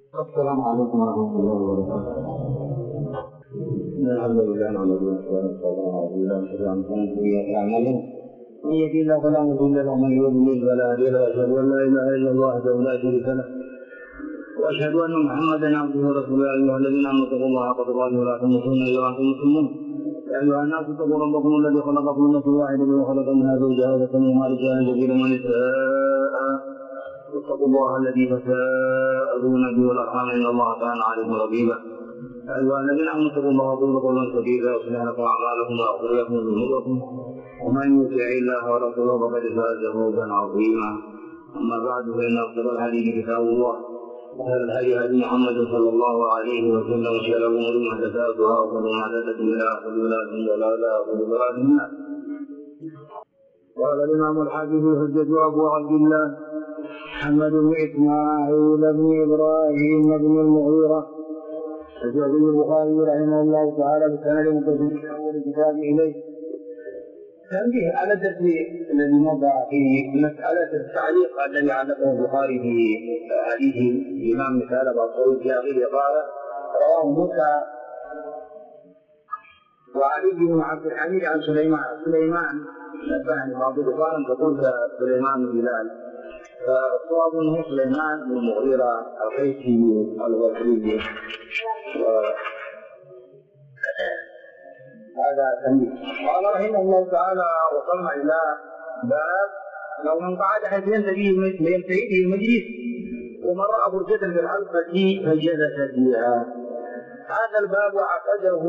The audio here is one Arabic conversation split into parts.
السلام عليكم ورحمة الله وبركاته. الحمد لله نحمده ونستعينه ونستغفره من يهده الله فلا مضل له ومن يضلل فلا هادي له، واشهد ان لا اله الا الله وحده لا شريك له، واشهد ان محمدا عبده ورسوله. يا ايها الذين امنوا اتقوا الله حق تقاته ولا تموتن الا وانتم مسلمون. يا ايها الناس اتقوا ربكم الذي خلقكم من نفس واحده وخلق منها زوجها وبث منهما رجالا كثيرا ونساء. اتقوا الله الذي تساءلون به والارحام ان الله كان عليكم رقيبا. يا ايها الذين امنوا اتقوا الله وقولوا قولا سديدا يصلح لكم اعمالكم ويغفر لكم ذنوبكم، ومن يطع الله ورسوله فقد فاز فوزا عظيما. اما بعد فان اصدق الحديث كتاب الله، وخير الهدي هدي محمد صلى الله عليه وسلم، وشر الامور محدثاتها وكل محدثه بدعه وكل بدعه ضلاله وكل ضلاله في النار. قال الامام الحافظ الحجة ابو عبد الله محمد بن اسماعيل بن ابراهيم بن المغيرة الجعفي البخاري رحمه الله تعالى بسند متصل من اول كتاب اليه. تنبيه على التسبيح الذي مضى في مسألة التعليق الذي علقه البخاري في حديث الإمام مثال الطويل في آخره قال: رواه موسى وعلي بن عبد الحميد عن سليمان نبهني بعض الإخوان تقول سليمان بن بلال، فالصواب أنه سليمان بن المغيرة القيسي البصري. هذا تنبيه. قال رحمه الله تعالى: وصلنا إلى باب لو من قعد حيث ينتهي به المجلس ومن رأى فرجة في الحلقة فجلس فيها. هذا الباب عقده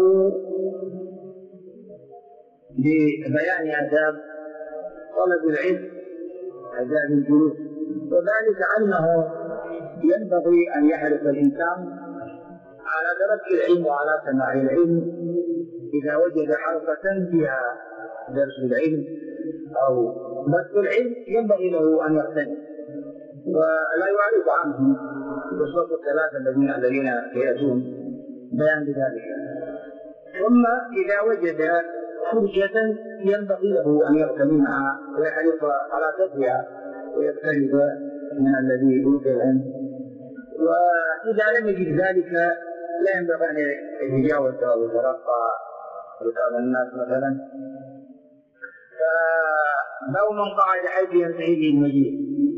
ببيان آداب طلب العلم، آداب الجلوس، وذلك أنه ينبغي أن يحرص الإنسان على درس العلم وعلى سماع العلم إذا وجد حلقة فيها درس العلم أو بث العلم ينبغي له أن يغتنم ولا يعرض عنه بالصوت الثلاثة الذين يأتون بيان بذلك. ثم إذا وجد فرجة ينبغي له أن يغتنمها ويحرص على كسبها ويقترب من الذي يؤتي العلم، وإذا لم يجد ذلك لا ينبغي أن يتجاوز أو يترقى رسال الناس مثلا. فلو من قعد حيث ينتهي به المجيء،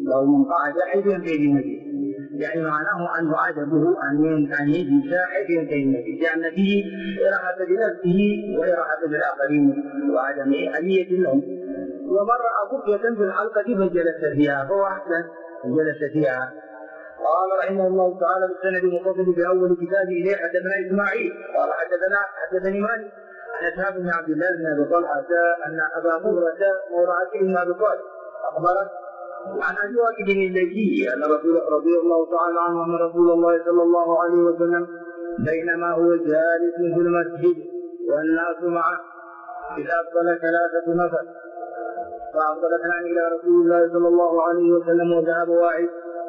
يعني معناه أنه عجبه أن يجلس حيث ينتهي المجيء، لأن فيه إراحة لنفسه وإراحة للآخرين وعدم آلية لهم. ومن رأى فرجة في الحلقة فجلس فيها فهو أحسن جلس فيها. قال رحمه الله تعالى بالسند المتصل بأول كتاب إليه: حدثنا إسماعيل قال حدثني مالك عن أصحاب بن عبد الله بن أبي طلحة أن أبا مرة مورعة بن أبي طالب أخبرت عن أبي واكد الليثي أن رضي الله تعالى عنه أن رسول الله صلى الله عليه وسلم بينما هو جالس في المسجد والناس معه إذ أقبل 3 نفر، فأقبل 2 إلى رسول الله صلى الله عليه وسلم وذهب واحد.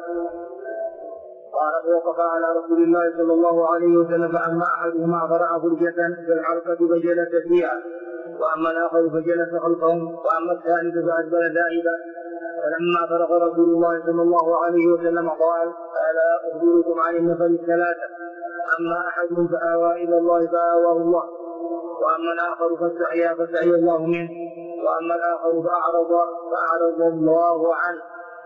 قال: فوقف على رسول الله صلى الله عليه وسلم، فأما أحدهما فرأى فرجة في الحلقة فجلس فيها، وأما الآخر فجلس خلفهم، وأما الثالث فأدبر ذاهبا. فلما فرغ رسول الله صلى الله عليه وسلم قال: ألا أخبركم عن النفر 3؟ أما أحدهم فآوى إلى الله فآواه الله، وأما الآخر فاستحيا الله منه، وأما الآخر فأعرض الله عنه.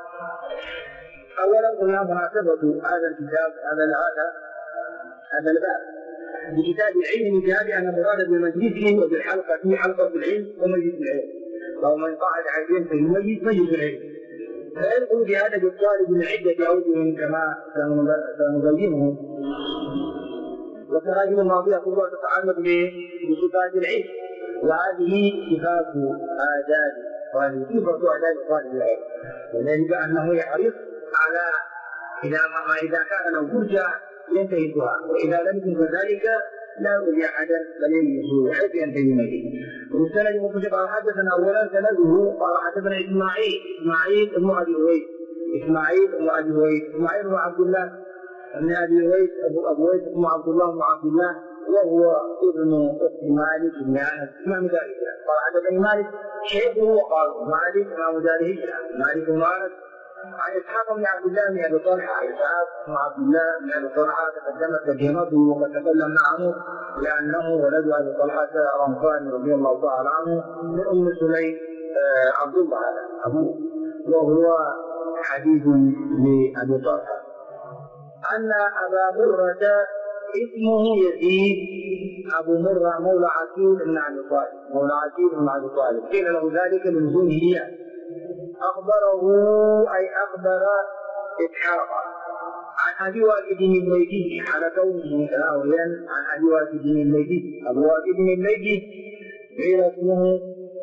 أولا قلنا مناسبة هذا الكتاب هذا الباب بكتاب العلم من جهة أن المراد بمجلسه وبالحلقة في حلقة العلم ومجلس العلم، لو من قعد عزيز في المجلس مجلس العلم. فيدخل بهذا بالطالب من عدة أوجه كما سنبينه، والتراجم الماضية كلها تتعلق بصفات العلم، وهذه صفات آداب طالب العلم، وذلك أنه يحرص على إذا كان له فرجة ينتهزها، وإذا لم يكن كذلك لا يؤذي أحدا بل يجلس حيث ينتهي المجيء. والسند المتصل قال: حدثنا أولا سنده قال: حدثنا إسماعيل بن أبي أويس إسماعيل بن عبد الله بن أبي أويس أبو أويس بن عبد الله وهو ابن أخت مالك بن أنس إمام دار. قال: حدثني مالك شيخه، وقال مالك إمام داره مالك بن أنس عن إسحاق بن عبد الله بن أبي طلحة. إسحاق بن عبد الله بن أبي طلحة تقدمت ترجمته وقد تكلمنا عنه لأنه ولد أبي طلحة الأنصاري رضي الله تعالى عنه من أم سليم عبد الله أبوه، وهو حديث لأبي طلحة أن أبا مرة اسمه يزيد أبو مرة مولى عقيل بن أبي طالب، مولى عقيل بن أبي طالب، قيل له ذلك لنزوله إياه. أخبره أي أخبر إسحاق عن أبي واكد الليثي على كونه راويا عن أبي واكد الليثي. أبو واكد الليثي قيل اسمه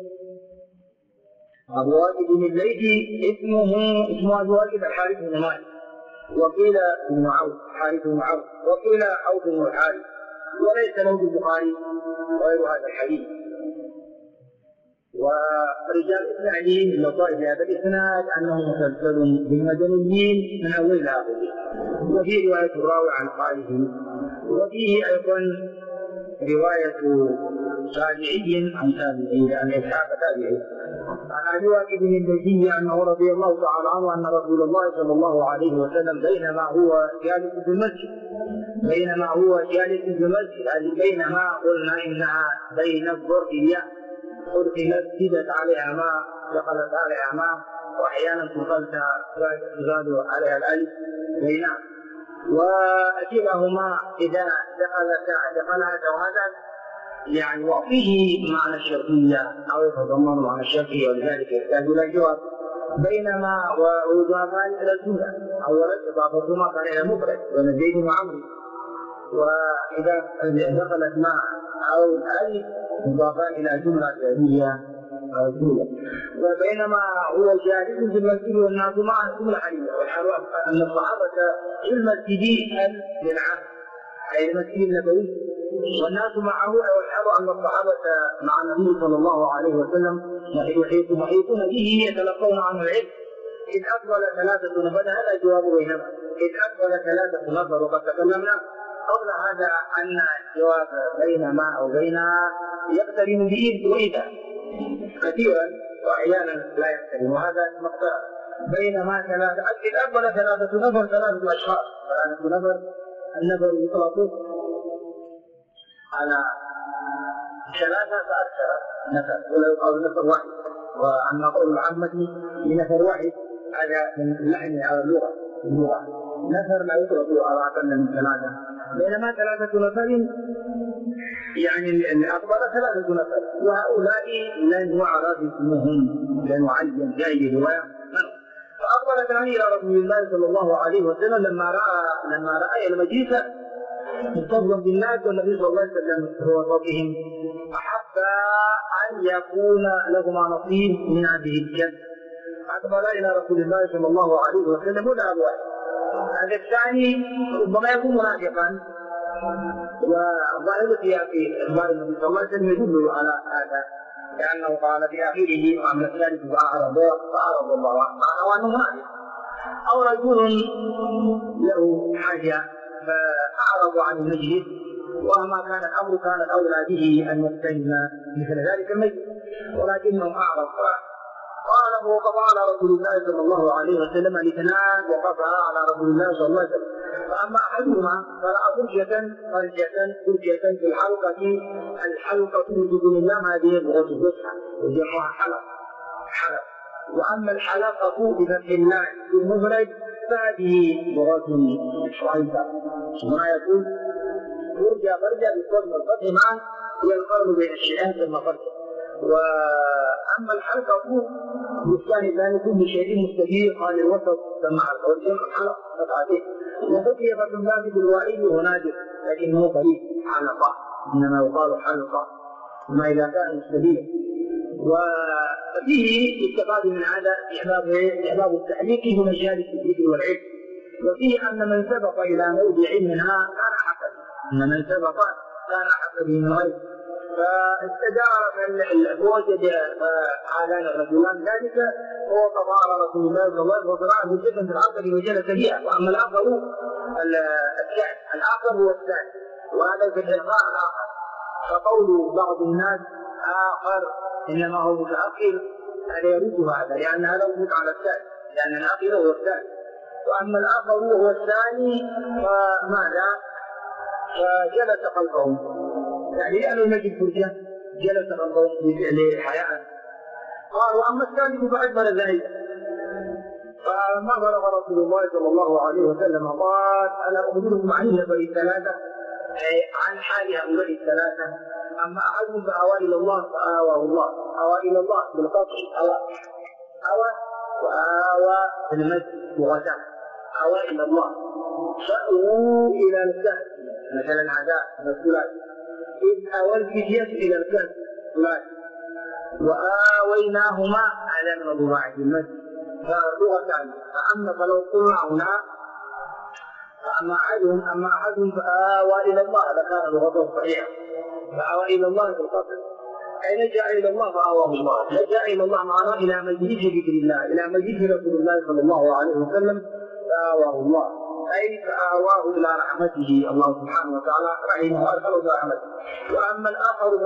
أبو واكد الليثي اسمه أبو واكد الحارث بن مالك، وقيل ابن عوف حارث بن عوف، وقيل عوف بن الحارث، وليس له بالبخاري غير هذا الحديث. ورجال اسماعيل من لطائف هذا الاسناد انه مسلسل بالمدنيين من اول الى اخره، وفي روايه الراوي عن قائله، وفيه ايضا روايه تابعي عن تابعي عن اسحاق تابعي عن ابي واكد الليثي انه رضي الله تعالى عنه ان رسول الله صلى الله عليه وسلم بينما هو جالس في المسجد بينما قلنا انها بين الظرف الياء أدخلت زدت عليها ماء دخلت عليها ماء، وأحيانا تزاد عليها الألف بينها، وكلاهما إذا دخلها جوازا يعني وفيه معنى الشرطية أو يتضمن معنى الشرطية، ولذلك يحتاج إلى الجواب. بينما ويضافان إلى الجملة، أولا إضافتهما كان إلى مفرد بين زيد وعمرو، وإذا دخلت ماء أو الألف مضافان إلى جملة فعلية أو جملة. وبينما هو جالس في المسجد والناس معه جملة حديثة، والحال أن الصحابة في المسجد للعهد أي المسجد النبوي والناس معه، والحال أن الصحابة مع النبي صلى الله عليه وسلم يحيطون به يتلقون عنه العلم. إذ أقبل ثلاثة نفر، هذا جواب بينما إذ أقبل ثلاثة نفر، وقد تكلمنا قبل هذا أن الجواب بينما أو بينها يقترن بإذ وإذا كثيرا وأحيانا لا يقترن، وهذا مقترن. بينما ثلاثة إذ أقبل ثلاثة نفر، ثلاثة أشخاص، ثلاثة نفر، النفر يطلق على ثلاثة فأكثر نفر أو نفر واحد، وأما قول العامة لنفر واحد هذا من لحن على اللغة نفر لا يطلق على أقل من ثلاثة. بينما ثلاثة نفر يعني أقبل ثلاثة نفر، وهؤلاء لن يعرف اسمهم، لن يعين جاي رواية. فأقبل ثاني إلى رسول الله صلى الله عليه وسلم لما رأى المجلس متصلا بالناس والنبي صلى الله عليه وسلم هو صوتهم، أحب أن يكون لهما نصيب من هذه الجنة. أقبل إلى رسول الله صلى الله عليه وسلم ولا أبواب. هذا الثاني ربما يكون منافقا، وظاهر في إخبار النبي صلى الله عليه وسلم يدل على هذا، لأنه قال في آخره وأما الثالث فأعرض الله عنه وأنه منافق، أو رجل له حاجة فأعرض عن المجلس، وما كان الأمر كان الأولى به أن يستلم مثل ذلك المجلس، ولكنه أعرض. قال وقف على رسول الله صلى الله عليه وسلم الاثنان، وقف على رسول الله صلى الله عليه وسلم، فأما أحدهما فرأى فرجة في الحلقة تجد لله هذه الغرفة الفسحة وجمعها حلق، وأما الحلقة بفتح الله في المفرد فهذه غرفة شعيبة، هنا يقول فرجة بالضم والفتح معا هي القرن بين الشيئين ثم فرجة. وأما الحلقة بالثاني الثاني كل شيء مستدير قال الوسط سمع الجمع الحلق فتحته، وبقي فتنبات بالوائد ونادر لكنه قريب حلقة، إنما يقال حلقة ما إذا كان مستدير. وفيه استفاد من هذا إحباب التحليق بمجال الذكر والعلم، وفيه أن من سبق إلى موضع منها كان حسب من غيره، فاستدار فوجد آذان الرجلان ذلك ووقف على رسول الله صلى الله عليه وسلم وصرعه جدا في العقل وجلس فيها. وأما الآخر الآخر هو الثاني، وهذا في الإلقاء الآخر، فقول بعض الناس آخر إنما هو متأخر هذا يرد هذا، لأن هذا يرد على الثاني، لأن العاقل هو الثاني. وأما الآخر وهو الثاني فماذا؟ فجلس خلفه، يعني لأنه المجد فرجة جلس خلفه في حياء. قال وأما الثالث فأجمل ذلك. فلما بلغ رسول الله صلى الله عليه وسلم قال ألا أخبركم عن هؤلاء الثلاثة، أي عن حال هؤلاء الثلاثة. أما أحدهم فأوى إلى الله فآواه الله، أوى إلى الله بالقطع، أوى وآوى في المسجد وغدا، أوى إلى الله، فأووا إلى الكهف مثلا عداء مسؤولات، إذ أوى الفتية إلى الكهف وآويناهما على من الضراع في المسجد. فلغة فأما فلو قلنا هنا أما أحدهم فآوى إلى الله لكان لغته صحيحة، فآوى إلى الله في القصر، أي لجأ إلى الله فآواه الله. لجأ إلى الله معناه إلى مجلس ذكر الله، إلى مجلس رسول الله صلى الله عليه وسلم فآواه الله، أي فآواه إلى رحمته الله سبحانه وتعالى رحمه وأدخله إلى رحمته. وأما الآخر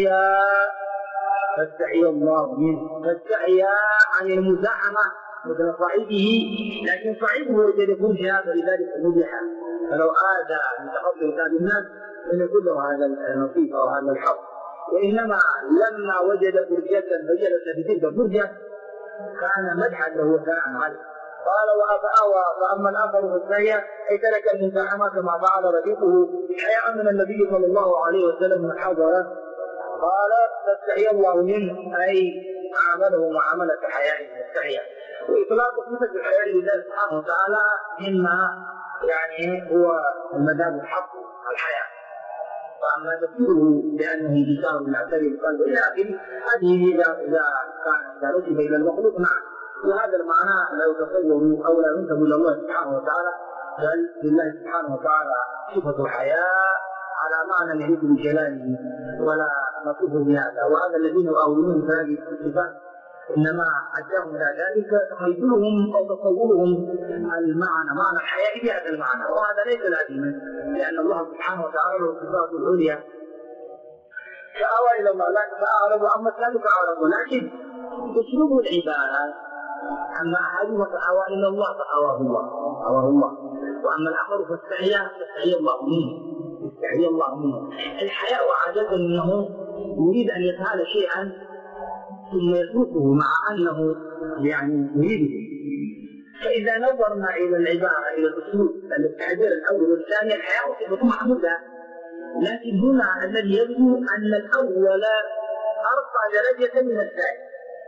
فاستحيا الله منه، فاستحيا عن المزاحمة مثل صاحبه، لكن صاحبه وجد يكون شهادة لذلك مبيحا، فلو آذى متقبل كتاب الناس لم يكن له هذا النصيب أو هذا الحق. وإنما لما وجد فرجة فجلس في تلك الفرجة كان مدحا له وثناء عليه. قال وأفأوى. فأما الآخر فاستحيا أي ترك المزاحمة كما فعل رفيقه حياء من النبي صلى الله عليه وسلم من حضره. قال فاستحيا الله منه أي عامله معاملة حياء يستحيا. وإطلاق صفة الحياء لله سبحانه وتعالى مما يعني هو المذهب الحق الحياء. وأما تفسيره بأنه انتصار من اعتبار القلب إلى آخره هذه إذا نسب إلى المخلوق نعم، وهذا المعنى لا يتصور أو لا ينسب إلى الله سبحانه وتعالى، بل لله سبحانه وتعالى صفة الحياء على معنى يليق بجلاله ولا نصف بهذا. وهذا الذين يؤولون بهذه الصفات إنما أداهم إلى ذلك تخيلهم أو تصورهم المعنى معنى الحياة بهذا المعنى، وهذا ليس لازما لأن الله سبحانه وتعالى له الصفات العليا. فأوى إلى الله لكن فأعرضوا أما الثالث فأعرضوا، لكن أسلوب العبارة أما أحدهم فأوى إلى الله فأواه الله، أواه الله. وأما الآخر فاستحيا الله منه، استحيا الله منه. الحياء عادة أنه يريد أن يفعل شيئا ثم يتركه مع أنه يعني يريده. فإذا نظرنا إلى العبارة إلى الأسلوب التعبير الأول والثاني الحياء صفة محمودة، لكن هنا الذي يبدو أن الأول أرقى درجة من الثاني،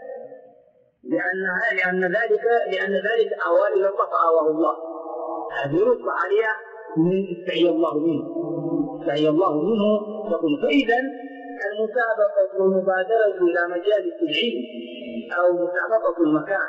لأن ذلك أوى إلى الله فآواه الله، هذه رتبة عليها من استحيا الله منه، استحيا الله منه. فإذا المسابقة والمبادرة إلى مجالس العلم أو مسابقة المكان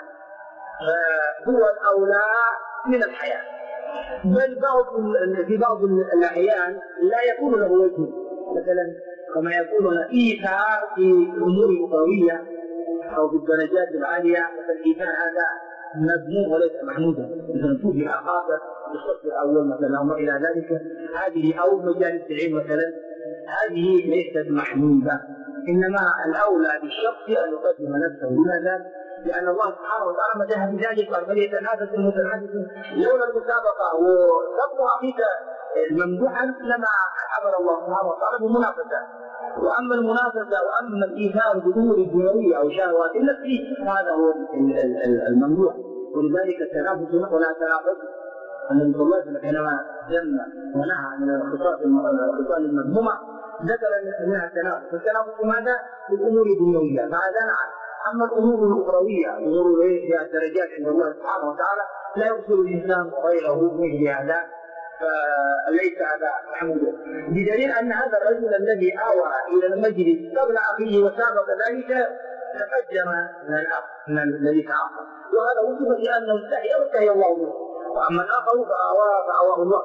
هو الأولى من الحياة، بل في بعض الأحيان لا يكون له وجه، مثلا كما يقولون إيثار في الأمور الأخروية أو في الدرجات العالية، مثلا إيثار هذا مذموم وليس محمودا، مثلا توفي أخاك بالصف الأول مثلا أو إلى ذلك، هذه أو مجالس العلم مثلا هذه ليست محمودة، إنما الأولى بالشخص أن يقدم نفسه. لماذا؟ لأن الله سبحانه وتعالى مدح بذلك قال فليتنافس المتنافسون، لولا المسابقة وسبق أخيك ممدوحا لما أمر الله سبحانه وتعالى بالمنافسة. وأما المنافسة وأما الإيثار بدون الدنيوية أو شهوات النفس هذا هو الممدوح، ولذلك التنافس ولا تنافس. النبي صلى الله عليه وسلم حينما جن ونهى من الخصال المذمومة ذكر منها التنافس، والتنافس ماذا؟ بالأمور الدنيوية، فهذا نعم. أما الأمور الأخروية أمور فيها درجات عند الله سبحانه وتعالى لا يرسل الإنسان غيره مثل هذا، فليس هذا محمودا. بدليل أن هذا الرجل الذي آوى إلى المجلس قبل أخيه وسابق ذلك تقدم من الذي تأخر، وهذا وصف بأنه استحيا الله منه. وأما الآخر فآواه الله.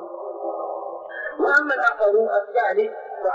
وأما الآخر الثالث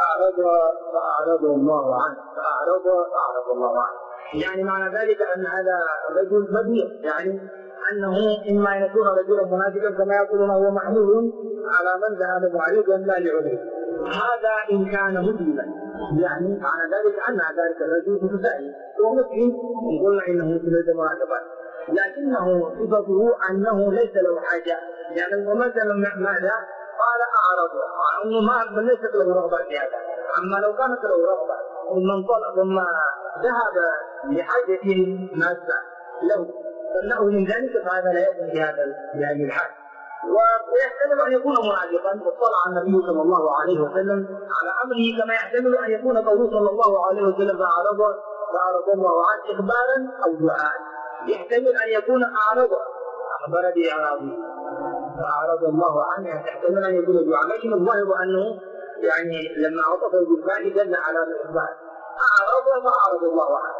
فأعرض الله عنه، فأعرض الله عنه، يعني معنى ذلك أن هذا الرجل مبيع، يعني أنه إما يكون رجلا منافقا كما يقولون هو محمول على من ذهب معرضا لا لعذره، هذا إن كان مسلما، يعني معنى ذلك أن ذلك الرجل متسائل ومسلم، قلنا إنه مسلم معتبر. لكنه صفته أنه ليس له حاجة، يعني مثلا ماذا؟ قال أعرض، أنه ما ليست له رغبة في هذا. أما لو كانت له رغبة ثم ذهب لحاجة ماسة له فإنه من ذلك فهذا لا يكون في هذه الحال. ويحتمل أن يكون منافقا واطلع النبي صلى الله عليه وسلم على أمره، كما يحتمل أن يكون قوله صلى الله عليه وسلم فأعرض الله عنه إخبارا أو دعاء. يحتمل أن يكون أخبر بإعراضه فأعرض الله عنه، يحتمل أن يكون دعاء، لكن الظاهر أنه يعني لما عطفه بالفعل دل على الإخبار. أعرض الله عنه.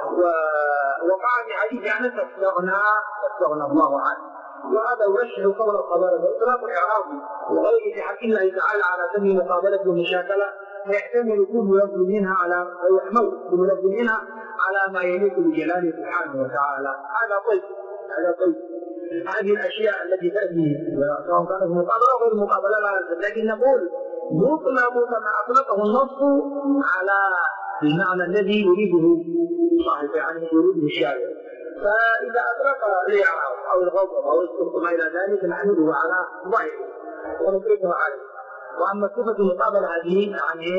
وقع في حديث عنه فاستغنى الله عنه، وهذا يرشح قول الخبر باطلاق الاعراض وغيره في حق الله تعالى على سبيل مقابله المشاكله، فيحتمل كل لفظ منها او يحمل كل لفظ منها على ما يليق بجلاله سبحانه وتعالى. هذا طيب. هذه الاشياء التي تاتي سواء كانت مقابله او غير مقابله لا، لكن نقول يطلق كما اطلقه النص على المعنى الذي يريده صاحب، يعني يريده الشارع. فإذا أطلق الإعراض أو الغضب أو السخط ما إلى ذلك نحمله على ظاهره ونطلقه عليه. وأما صفة المقابلة هذه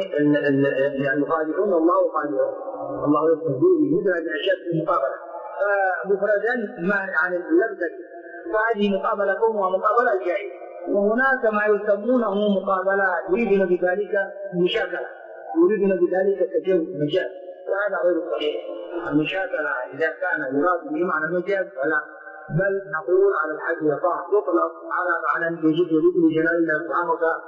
يعني يخادعون الله وخادعون الله يستهزئ مثل هذه الأشياء في المقابلة، فمفردا ما يعني لم تكن، فهذه مقابلة كونها مقابلة جائزة. وهناك ما يسمونه مقابلة يريدون بذلك مشاكلة، يريدون بذلك مجال، وهذا غير صحيح. المشاكلة إذا كان يراد به معنى المجاز فلا، بل نقول على الحد يقع تطلق على معنى يجب لجلال الله سبحانه وتعالى.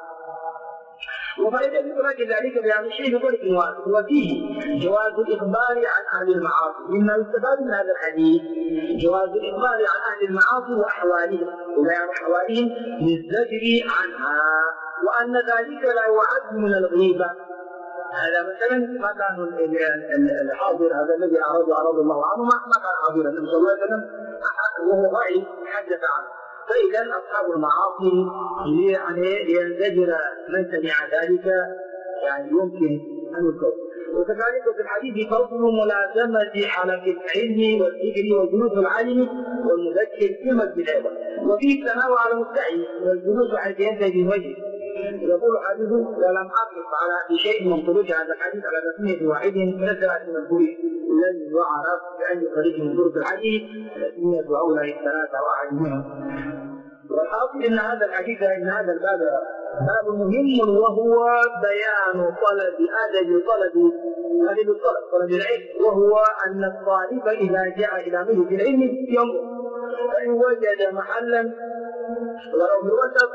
وفائدة إدراك ذلك بهذا الشيء بطريق واحد، وفيه جواز الإخبار عن أهل المعاصي. مما يستفاد من هذا الحديث جواز الإخبار عن أهل المعاصي وأحوالهم وبيان أحوالهم للزجر عنها، وأن ذلك لا يعد من الغيبة. هذا مثلا ما كان الحاضر هذا الذي أعرض الله عنه ما كان حاضرا، النبي صلى الله عليه وسلم وهو غائب حدث عنه. فإذا أصحاب المعاصي يعني ينزجر من سمع ذلك يعني يمكن أن يذكر. وكذلك في الحديث فضل ملازمة حلقة العلم والذكر والجلوس العالم والمذكر في المسجد أيضا، وفيه الثناء على المستحي والجلوس حيث ينتهي الوجه. يقول حديث ولم أقف على شيء من خروج هذا الحديث على تسمية واحد من الثلاث المذكور الذي يعرف بأي طريق من طرق الحديث تسمية هؤلاء الثلاثة واحد منهم. والحاصل ان هذا الحديث ان هذا الباب باب مهم، وهو بيان ادب طلب العلم، وهو ان الطالب اذا جاء الى مجلس العلم ينظر فان وجد محلا ولو بالوسط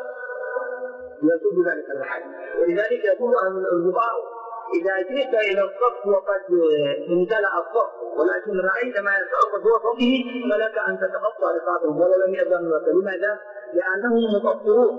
يسد ذلك المحل. ولذلك يقول الفقهاء إذا جئت إلى الصف وقد امتلأ الصف ولكن رأيت ما يتعرض وسطه فلك أن تتقطع رقابهم ولو لم يأذن لك. لماذا؟ لأنهم مقصرون،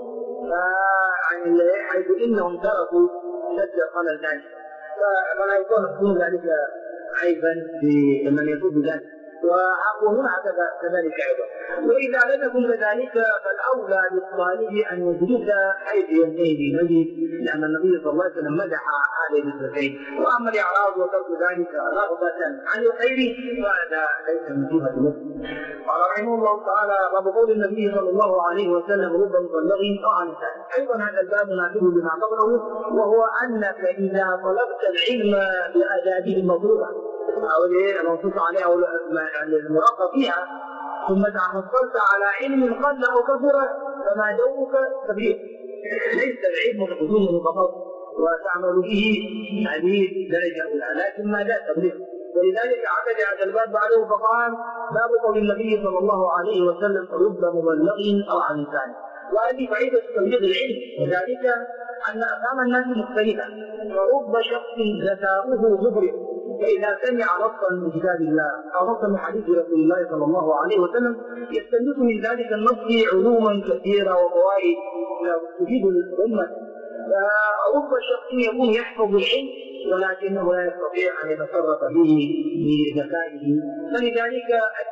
حيث إنهم تركوا شد خلل ذلك، فلا يكون ذلك عيبا لمن يصد ذلك. وهنا كذلك أيضا. وإذا لم يكن كذلك فالأولى للطالب أن يجلس حيث ينتهي بالمجلس، لأن النبي صلى الله عليه وسلم مدح هذه المسلمين. وأما الإعراض وترك ذلك رغبة عن الخير فهذا ليس من صفة المسلم. قال رحمه الله تعالى باب قول النبي صلى الله عليه وسلم رب مبلغ عن ثاني. أيضا هذا الباب مناسب لما قبله، وهو أنك إذا طلبت العلم بآدابه المطلوبة أو المنصوص عليها أو المرقب فيها ثم تحصلت على علم قل أو كثر فما جوك كبير، ليس العلم بحضوره فقط وتعمل به هذه درجة أولى، لكن ما جاء تبليغ. ولذلك عقد هذا الباب بعده فقال باب قول النبي صلى الله عليه وسلم رب مبلغ أو عن لسان. وهذه فائدة تبليغ العلم، وذلك أن أفهام الناس مختلفة، فرب شخص ذكاؤه مفرط، فإذا سمع نصا من كتاب الله أو نصا من حديث رسول الله صلى الله عليه وسلم يستنبط من ذلك النص علوما كثيرة وفوائد تفيد الأمة. فرب شخص يكون يحفظ العلم ولكنه لا يستطيع أن يتصرف به بذكائه، فلذلك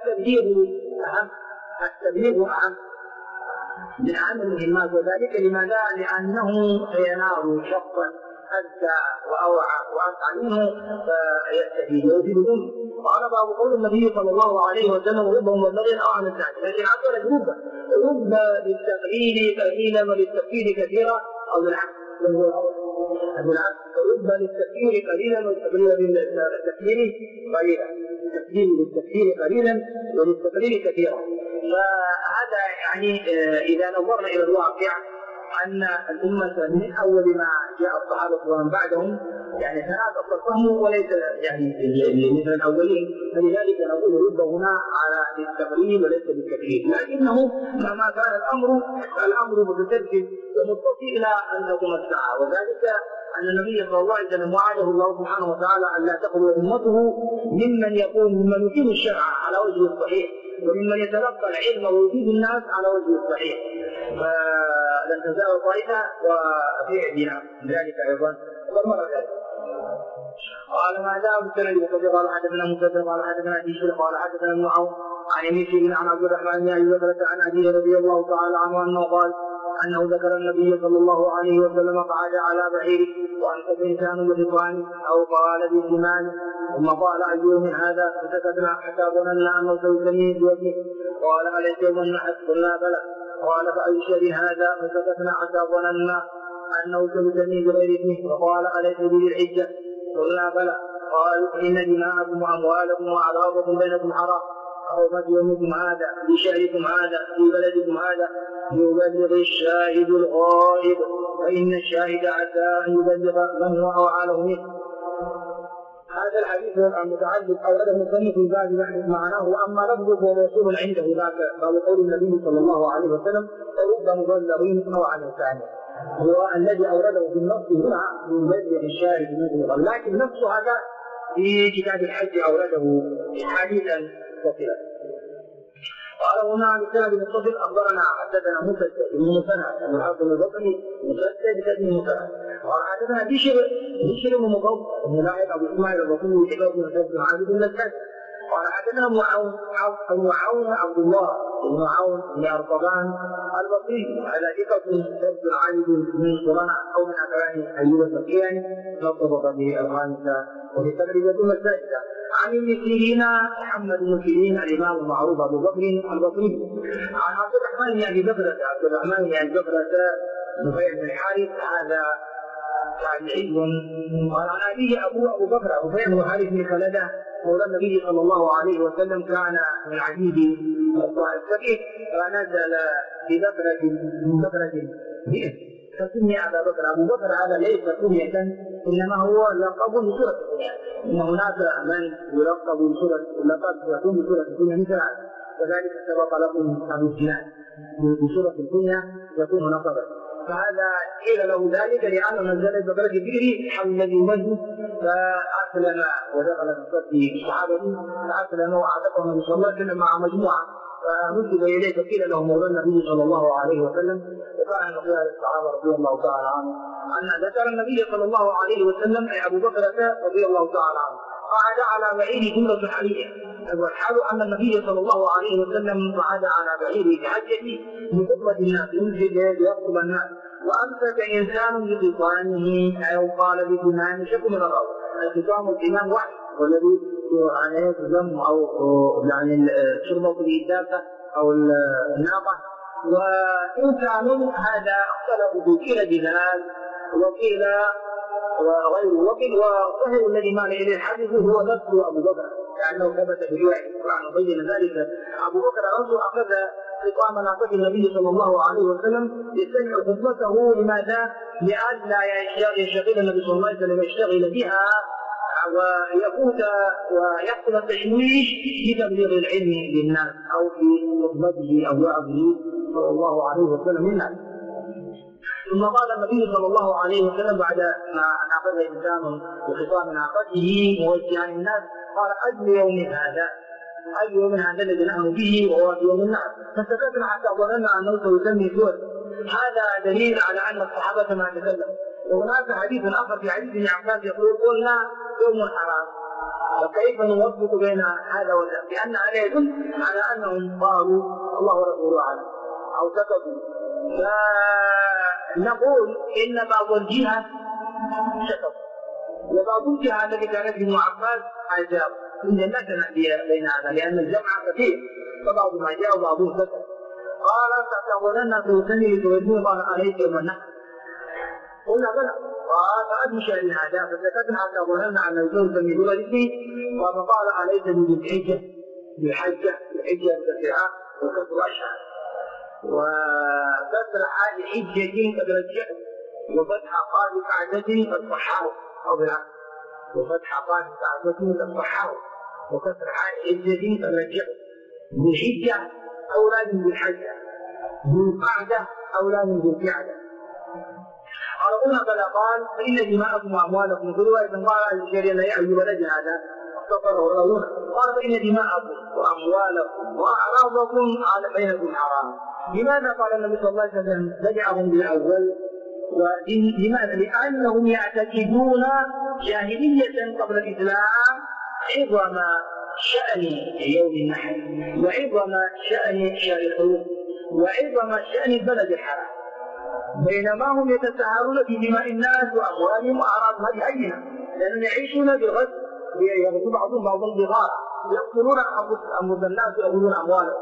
التبليغ أهم من أهم المهمات. وذلك لماذا؟ لأنه ينال شخصا أذكى وأوعى وأفعى منه فيستفيد ويفيد الأمة. قال باب قول النبي صلى الله عليه وسلم رب مبلغ او عن الثاني، لكن عقل رب للتقليل قليلا وللتفكير كثيرا او بالعكس رب للتفكير قليلا والتقليل للتفكير قليلا، التفكير للتفكير قليلا وللتقليل كثيرا. فهذا يعني اذا نظرنا الى الواقع أن الأمة من أول ما جاء الصحابة ومن بعدهم يعني تناقض الفهم وليس يعني مثل الأولين، فلذلك نقول رب هنا على التقليل وليس بالتكليف، لكنه مهما كان الأمر متسلسل ومتصل إلى أن تقوم الساعة، وذلك أن النبي صلى الله عليه وسلم وعده الله سبحانه وتعالى أن لا تخلو أمته ممن يقيم الشرع على وجه الصحيح وممن يتلقى العلم ويفيد الناس على وجه الصحيح، فلن تزال طائفة وفي عدنا ذلك أيضا والمرة ذلك. قال ما جاء بالسند وقد قال حدثنا مسدد قال حدثنا بشير قال حدثنا ابن عون عن يمين عن عبد الرحمن بن ابي بكر عن ابيه رضي الله تعالى عنه انه قال انه ذكر النبي صلى الله عليه وسلم قعد على بعيره وانت انسان برضوانه او قال بزمانه ثم قال ايوم هذا فسكتنا حتى ظننا انه سيسميه بوجهه قال اليس يوم النحر قلنا بلى قال فاي شيء هذا فسكتنا حتى ظننا انه سيسميه بغير اسمه وقال اليس به الحجه قلنا بلى قال ان دماءكم واموالكم واعراضكم بينكم حرام حرمت يومكم هذا بشهركم هذا في بلدكم هذا يبلغ الشاهد الغائب فإن الشاهد عسى أن يبلغ من هو أوعاله منه. هذا الحديث المتعلق أورده المصنف في باب معناه، وأما لفظه فهو موصول عنده ذاك قال قول النبي صلى الله عليه وسلم رب مبلغين أو عن الثاني هو الذي أورده في النص هنا يبلغ الشاهد منه، لكن نفس هذا في كتاب الحج أورده حديثا متصلا. قال هنا بسند متصل اخبرنا حدثنا مسدد بن مسنى بن الحسن البصري مسدد بن مسنى قال حدثنا بشر بن مضر بن لاحق ابو اسماعيل البصري وشباب بن حسن بن عابد بن الكسر قال حدثنا ابن عون عبد الله بن عون بن ارطبان البصري على ثقة بن عابد من قرناء او من اكران ايوب السفياني نصب به الخامسه ولتقريبا السادسه عن ابن سيرين محمد بن سيرين الامام المعروف ابو بكر البصري عن عبد الرحمن بن ابي بكر نفيع بن الحارث هذا تابعي قال عن ابيه ابو بكر نفيع بن الحارث بن خلده مولى النبي صلى الله عليه وسلم كان من عبيد الفقيه فنزل ببكرة من بكرة فسمي ابا بكر. ابو بكر هذا ليس كنية انما هو لقب لسورة الكنية، ان هناك من يلقب لقب يكون بسورة الكنية مثل هذا، كذلك سبق لكم ابو سنان بسورة الكنية يكون نقبا، فهذا قيل له ذلك لانه نزل ببكرة البئر حول الذي يمجد فاسلم ودخل في صف صحابته فاسلم واعتقه النبي صلى الله عليه وسلم مع مجموعه فنسب اليه فقيل له مولى النبي صلى الله عليه وسلم وكان من خلال الصحابه رضي الله تعالى عنهم ان ذكر النبي صلى الله عليه وسلم اي ابو بكر رضي الله تعالى عنه قعد على بعير جمله حاليه، والحال ان النبي صلى الله عليه وسلم قعد على بعير في حجته لخطبه الناس ينزل ليخطب الناس وامسك انسان بخطامه او قال بكنان شك من الراوي. الختام الامام واحد والذي يعني يلزم او يعني شربه بالدابه او الناقه، وانسان هذا اختلفوا في قيل بلال وقيل وغيره والظاهر الذي مال اليه الحديث هو نفس ابو بكر لانه ثبت في روايه القران وبين ذلك. ابو بكر رضي اخذ خطام ناقه النبي صلى الله عليه وسلم يستمع خطبته لماذا؟ لئلا يشتغل النبي صلى الله عليه وسلم يشتغل بها ويفوت ويحصل التشويش بتبليغ العلم للناس او في خطبته او وعظه صلى الله عليه وسلم للناس. ثم قال النبي صلى الله عليه وسلم بعد ما ناقض انسان بخطام ناقته موجها للناس قال اي يوم هذا الذي نحن به وهو يوم النحر فسكتنا حتى ظننا انه سيسمي سوء. هذا دليل على ان الصحابه ما تكلموا. وهناك حديث اخر في حديث ابن عباس يقول قلنا يوم حرام، وكيف نوفق بين هذا وذاك؟ لان هذا يدل على انهم قالوا الله ورسوله اعلم او سكتوا. فنقول ان بعض الجهه سكتوا وبعض الجهه التي كانت ابن عباس اجاب، إن لا تنادي بين هذا لأن الجمع كثير فبعض ما جاء وبعضهم كثر. قال فتقولن توتني لتردني قال عليك والنحل قلنا بلى قال فأدمش هذا فسكتنا حتى ظننا أن الجوز من ولده فقال عليك بالحجة بالحجة بكثرها وكسر أشهر وكسر حال حجة قد رجعه وفتح قاضي قعدة قد صححه أو بالعكس وفتح قاضي قعدة قد صححه وكسر حال حجة قد رجعه بالحجة أولى من بالحجة بالقعدة أولى من بالقعدة. قال قلنا بلى قال فإن دماءكم وأموالكم في رواية قال الشريعة لا يعجب ولد هذا اختصره الراوون قال فإن دماءكم وأموالكم وأعراضكم على بينكم حرام. لماذا قال النبي صلى الله عليه وسلم بدعهم بالأول؟ لماذا؟ لأنهم يعتقدون جاهلية قبل الإسلام عظم شأن يوم النحر وعظم شأن شهر الحروب وعظم شأن البلد الحرام بينما هم يتساهلون في دماء الناس وأموالهم وأعراضهم هذه هينة لأنهم يعيشون بالغد يغزو بعضهم بعضا بغارة يقتلون أنفس الناس ويأخذون أموالهم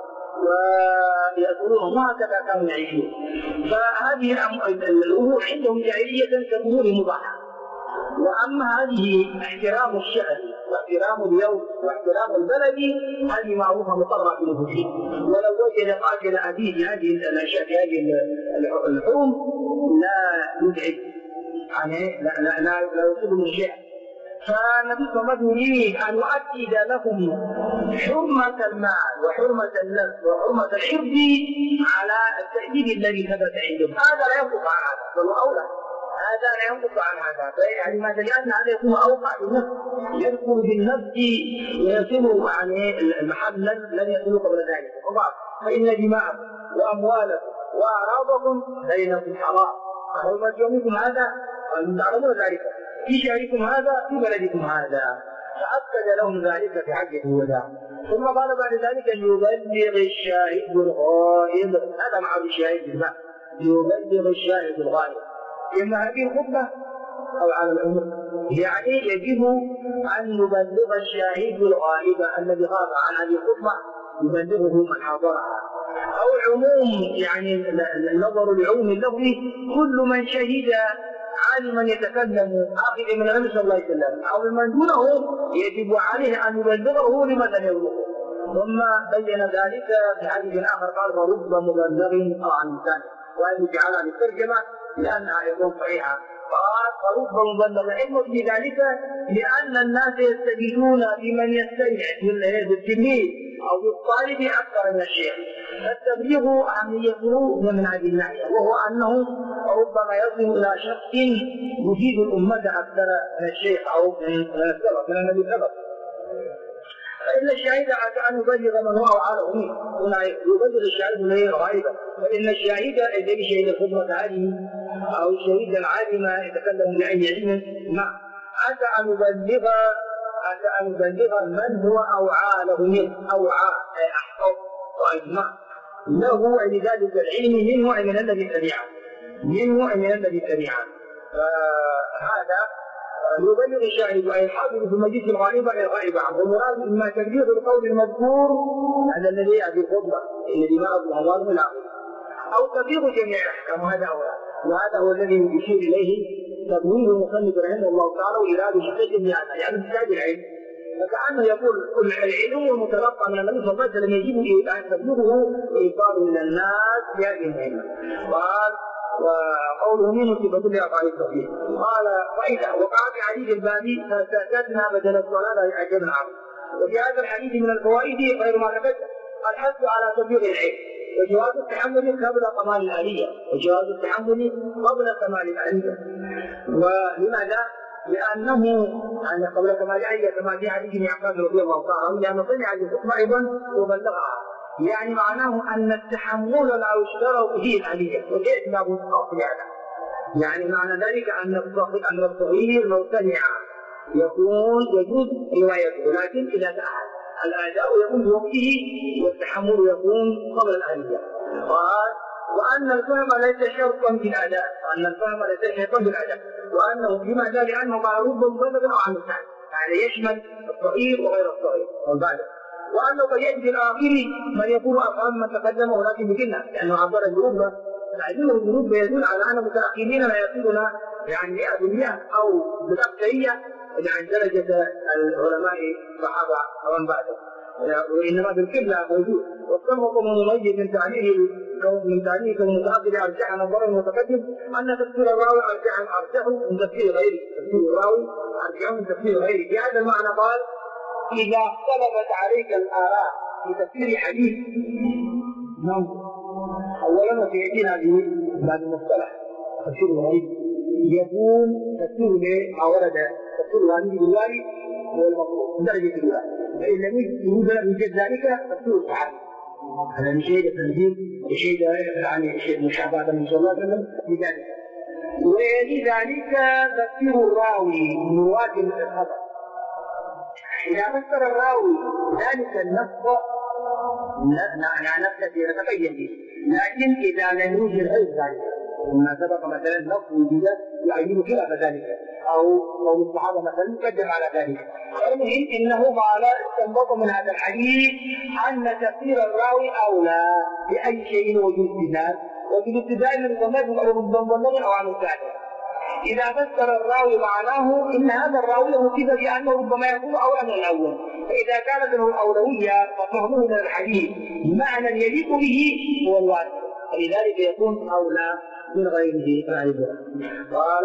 ويأكلون وهكذا كانوا يعيشون. فهذه الأمور عندهم جاهلية كأمور مباحة. وأما هذه احترام الشأن واحترام اليوم واحترام البلد هذه معروفة مقررة في نفوسهم ولو وجد قاتل أبيه في هذه الأشياء في هذه الحرم لا يتعب يعني لا يصيب من شيء. فالنبي صلى الله عليه وسلم يريد أن يؤكد لهم حرمة المال وحرمة النفس وحرمة العرض على التأديب الذي ثبت عندهم. هذا لا ينقص عن هذا بل أولى هذا لا ينقص عن هذا يعني ما لأن هذا يكون أوقع بالنفس يدخل بالنفس ويصل يعني المحل لن يصل قبل ذلك. فإن دماءكم وأموالكم وأعراضكم بينكم حرام. حرمة يومكم هذا تعلمون ذلك في شهركم هذا في بلدكم هذا. فأكد لهم ذلك في حجة الوداع. ثم قال بعد ذلك أن يبلغ الشاهد الغائب. هذا معنى الشاهد بالماء يبلغ الشاهد الغائب إما هذه الخطبة أو على العموم يعني يجب أن يبلغ الشاهد الغائب الذي غاب عن هذه الخطبة يبلغه من حضرها أو العموم يعني النظر العموم اللفظي كل من شهد عالما يتكلم آخذ من النبي صلى الله عليه وسلم أو من دونه يجب عليه أن يبلغه لمن لم يبلغه. ثم بين ذلك في حديث آخر قال فرب مبلغ أو عن لسانه وأن يجعل عن الترجمة لأنها يكون صحيحة. قال فرب مبلغ علم في ذلك لأن الناس يستجدون بمن يستمع بالتلميذ أو بالطالب أكثر من الشيخ. فالتبليغ أهميته من هذه الناحية وهو أنه ربما يصل إلى شخص يفيد الأمة أكثر من الشيخ أو من النبي السبب. فإن الشاهد عسى أن يبلغ من هو أوعاله منه هنا يبلغ الشاهد من غير غائبة. فإن الشاهد الذي شهد الخطبة هذه أو الشهيد العالم يتكلم بعين علم ما عسى أن يبلغ من هو أوعاله منه أوعى أي أحفظ وأجمع له لذلك العلم منه ومن الذي تبعه فهذا يبلغ الشاهد أي الحاضر في مجلس الغائبة أي الغائبة والمراد إما تبليغ القول المذكور هذا الذي يأتي الخطبة إن دماء وأموالهم إلى آخره أو تبليغ جميع الأحكام وهذا هو الذي يشير إليه تبويب المصنف رحمه الله تعالى وإرادة محتج بهذا يعني احتاج العلم. فكأنه يقول العلم المتلقى من النبي صلى الله عليه وسلم يجب أن تبلغه وإيصاله من الناس بهذه المهمة. قال وقوله منه صفة لأفعال التوحيد. قال فإذا وقع في حديث البابي فسكتنا بدل الصلاة أجبنا عنه. وفي هذا الحديث من الفوائد غير ما تقدم الحث على تبليغ العلم وجواز التحمل قبل كمال الآلية ولماذا؟ لأنه أن قبل كمال الآلية كما في حديث ابن عباس رضي الله تعالى عنه لأن سمع الخطبة أيضا وبلغها يعني معناه أن التحمل لا يشترط فيه الآلية وجاءت له في هذا يعني معنى ذلك أن الصغير لو سمع يجوز روايته لكن إذا تأهل الأداء يكون بوقته والتحمل يكون قبل الآلية. قال وأن الفهم ليس شرطا في الأداء وأنه لماذا؟ لأنه قال رب مبلغ عن الثاني يعني يشمل الصغير وغير الصغير والبالغ. وأنه قد يأتي في الآخر من يكون أفهم من تقدم ولكن بجنة، لأنه عبر الجنوب تعديله الجنوب يدل على أن متأخرين لا يصلون يعني 100% أو بالأكثرية عن درجة العلماء الصحابة ومن بعدهم، وإنما بالقبلة موجود. والسبب مميز من تعليق المتأخر أرجح نظر المتقدم أن تفسير الراوي أرجح من تفسير غيره، تفسير الراوي أرجح من تفسير غيره. في هذا المعنى قال: إذا اختلفت عليك الآراء في تفسير حديث أولا وسيأتينا به بعد المصطلح تفسير الغريب يكون تفسير ما ورد تفسير الغريب بالواري هو المطلوب الدرجة الأولى، فإن لم يوجد ذلك تفسير الصحابي هذا بشيء التنزيل بشيء عن الشيخ مشابهة من صلى الله عليه وسلم بذلك. ولذلك تفسير الراوي من رواة الخبر إذا فسر الراوي ذلك النص نتبين به، لكن إذا لم يوجد غير ذلك وما سبق مثلا نص وجد يعين خلاف ذلك أو الصحابة مثلا يقدم على ذلك. المهم إنه قال استنبط من هذا الحديث أن تفسير الراوي أولى بأي شيء وجود استدلال، وجود استدلال من ضمن أو عن الثاني. إذا فسر الراوي معناه إن هذا الراوي له صفة بأنه ربما يكون أولى من الأول، فإذا كانت له الأولوية ففهمه من الحديث بمعنى يليق به هو الواسع، ولذلك يكون أولى من غيره فائدة. قال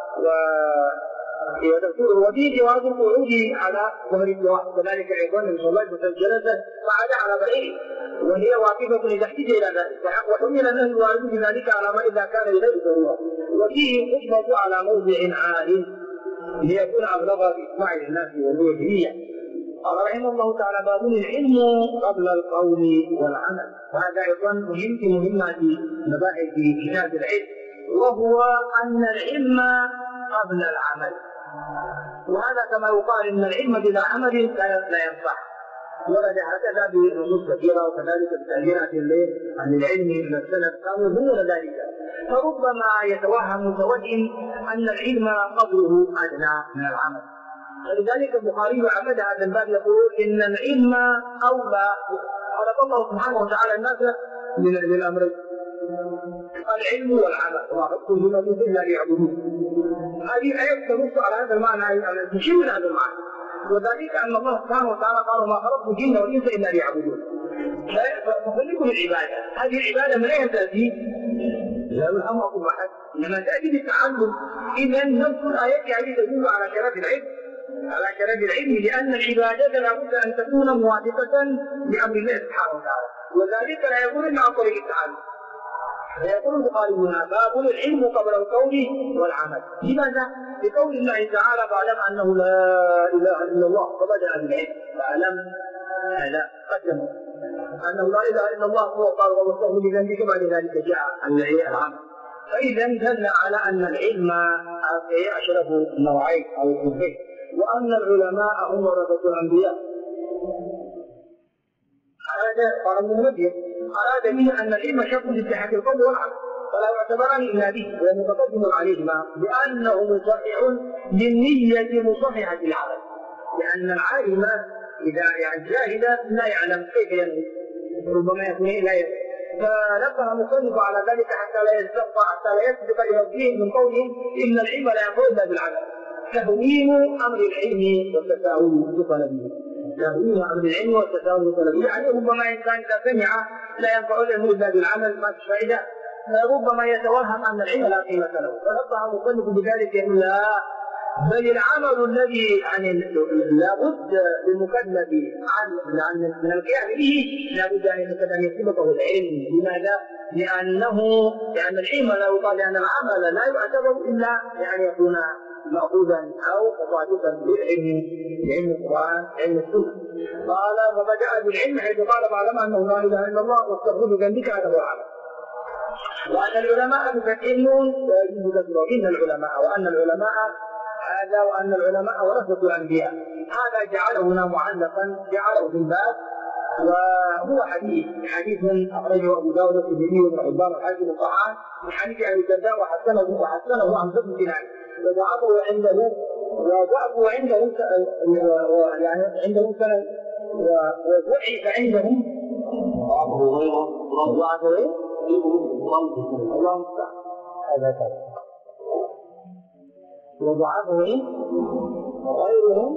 وفيه جواز القعود على ظهر الدواء، كذلك أيضا من صلى الله عليه وسلم جلس قعد على بعير وهي واقفة إذا احتج إلى ذلك، وحمل أنه الوارد بذلك على ما إذا كان إليه ضرورة. وفيه الخطبة على موضع عال ليكون أبلغ بإسماع الناس وهو جميع. قال رحمه الله تعالى: باب العلم قبل القول والعمل. وهذا أيضا مهم في مهمة مباحث كتاب العلم، وهو أن العلم قبل العمل. وهذا كما يقال ان العلم بلا عمل لا ينفع، ورد هكذا بنصوص كثيره وكذلك بتعبيرات عن العلم من السلف كانوا يظنون ذلك، فربما يتوهم متوهم ان العلم قدره ادنى من العمل. ولذلك البخاري عمد هذا الباب يقول ان العلم اولى. خلق الله سبحانه وتعالى الناس من الامرين العلم والعمل، وما خلقت الجن والانس الا ليعبدون. هذه آية تنص على هذا المعنى، تشير من هذا المعنى، وذلك أن الله سبحانه وتعالى قال: ما خلقت الجن والإنس إلا ليعبدون. فخلقوا العبادة، هذه العبادة من أين تأتي؟ لا يلهمكم أحد، إنما تأتي بالتعلم. إذا نص الآيات يعني تدل على شرف العلم، على شرف العلم، لأن العبادة لابد أن تكون موافقة لأمر الله سبحانه وتعالى، وذلك لا يكون إلا عن طريق التعلم. فيقول البخاري هنا: باب العلم قبل القول والعمل. لماذا؟ لقول الله تعالى: فاعلم انه لا اله الا الله، فبدا بالعلم. فاعلم هذا قدمه انه لا اله الا الله، هو قال: واستغفر لذنبك، بعد ذلك جاء العمل. فاذا دل على ان العلم اشرف النوعين او الصنفين، وان العلماء هم ورثه الانبياء. هذا قال ابن المدين أراد به أن العلم شرط لصحة القول والعمل، فلا يعتبران إلا به، ومتقدم عليهما بأنه مصحح للنية مصححة العمل، لأن العالم إذا جاهل لا يعلم كيف ينوي، ربما يكون لا ينوي، فنبه مصنف على ذلك حتى لا يسبق إلى الدين من قولهم إن العلم لا يقول إلا بالعمل. تهوين أمر العلم والتساهل بطلبه، تهوين أمر العلم والتساهل بطلبه، يعني ربما إنسان إذا سمع لا ينفع العلم إلا بالعمل ما فيش فائدة، ربما يتوهم أن العلم لا قيمة له، فنبه مصنف بذلك لا، بل العمل الذي يعني لابد للمكلف من القيام به لابد أن يسبقه العلم. لماذا؟ لأن العلم لا يقال، لأن العمل لا يعتبر إلا يعني يكون مأخوذا أو مصادقا لعلم القرآن، علم السنة. قال: فبدأ بالعلم حيث قال: فاعلم أنه لا إله إلا الله واستغفر لذنبك، هذا هو العمل. وأن العلماء متكلمون ويجب كثرة إن العلماء، وأن العلماء هذا، وأن العلماء ورثة الأنبياء، هذا جعله هنا معلقا، جعله في الباب، وهو حديث أخرجه أبو داود والترمذي وابن حبان والحاكم والطحان من حديث أبي الدرداء وحسنه عن ابن سنان، وضعفه عنده وضعفه عنده يعني عنده سند، وضعف عندهم ضعفه غيره الله المستعان. هذا كذا وضعفه غيرهم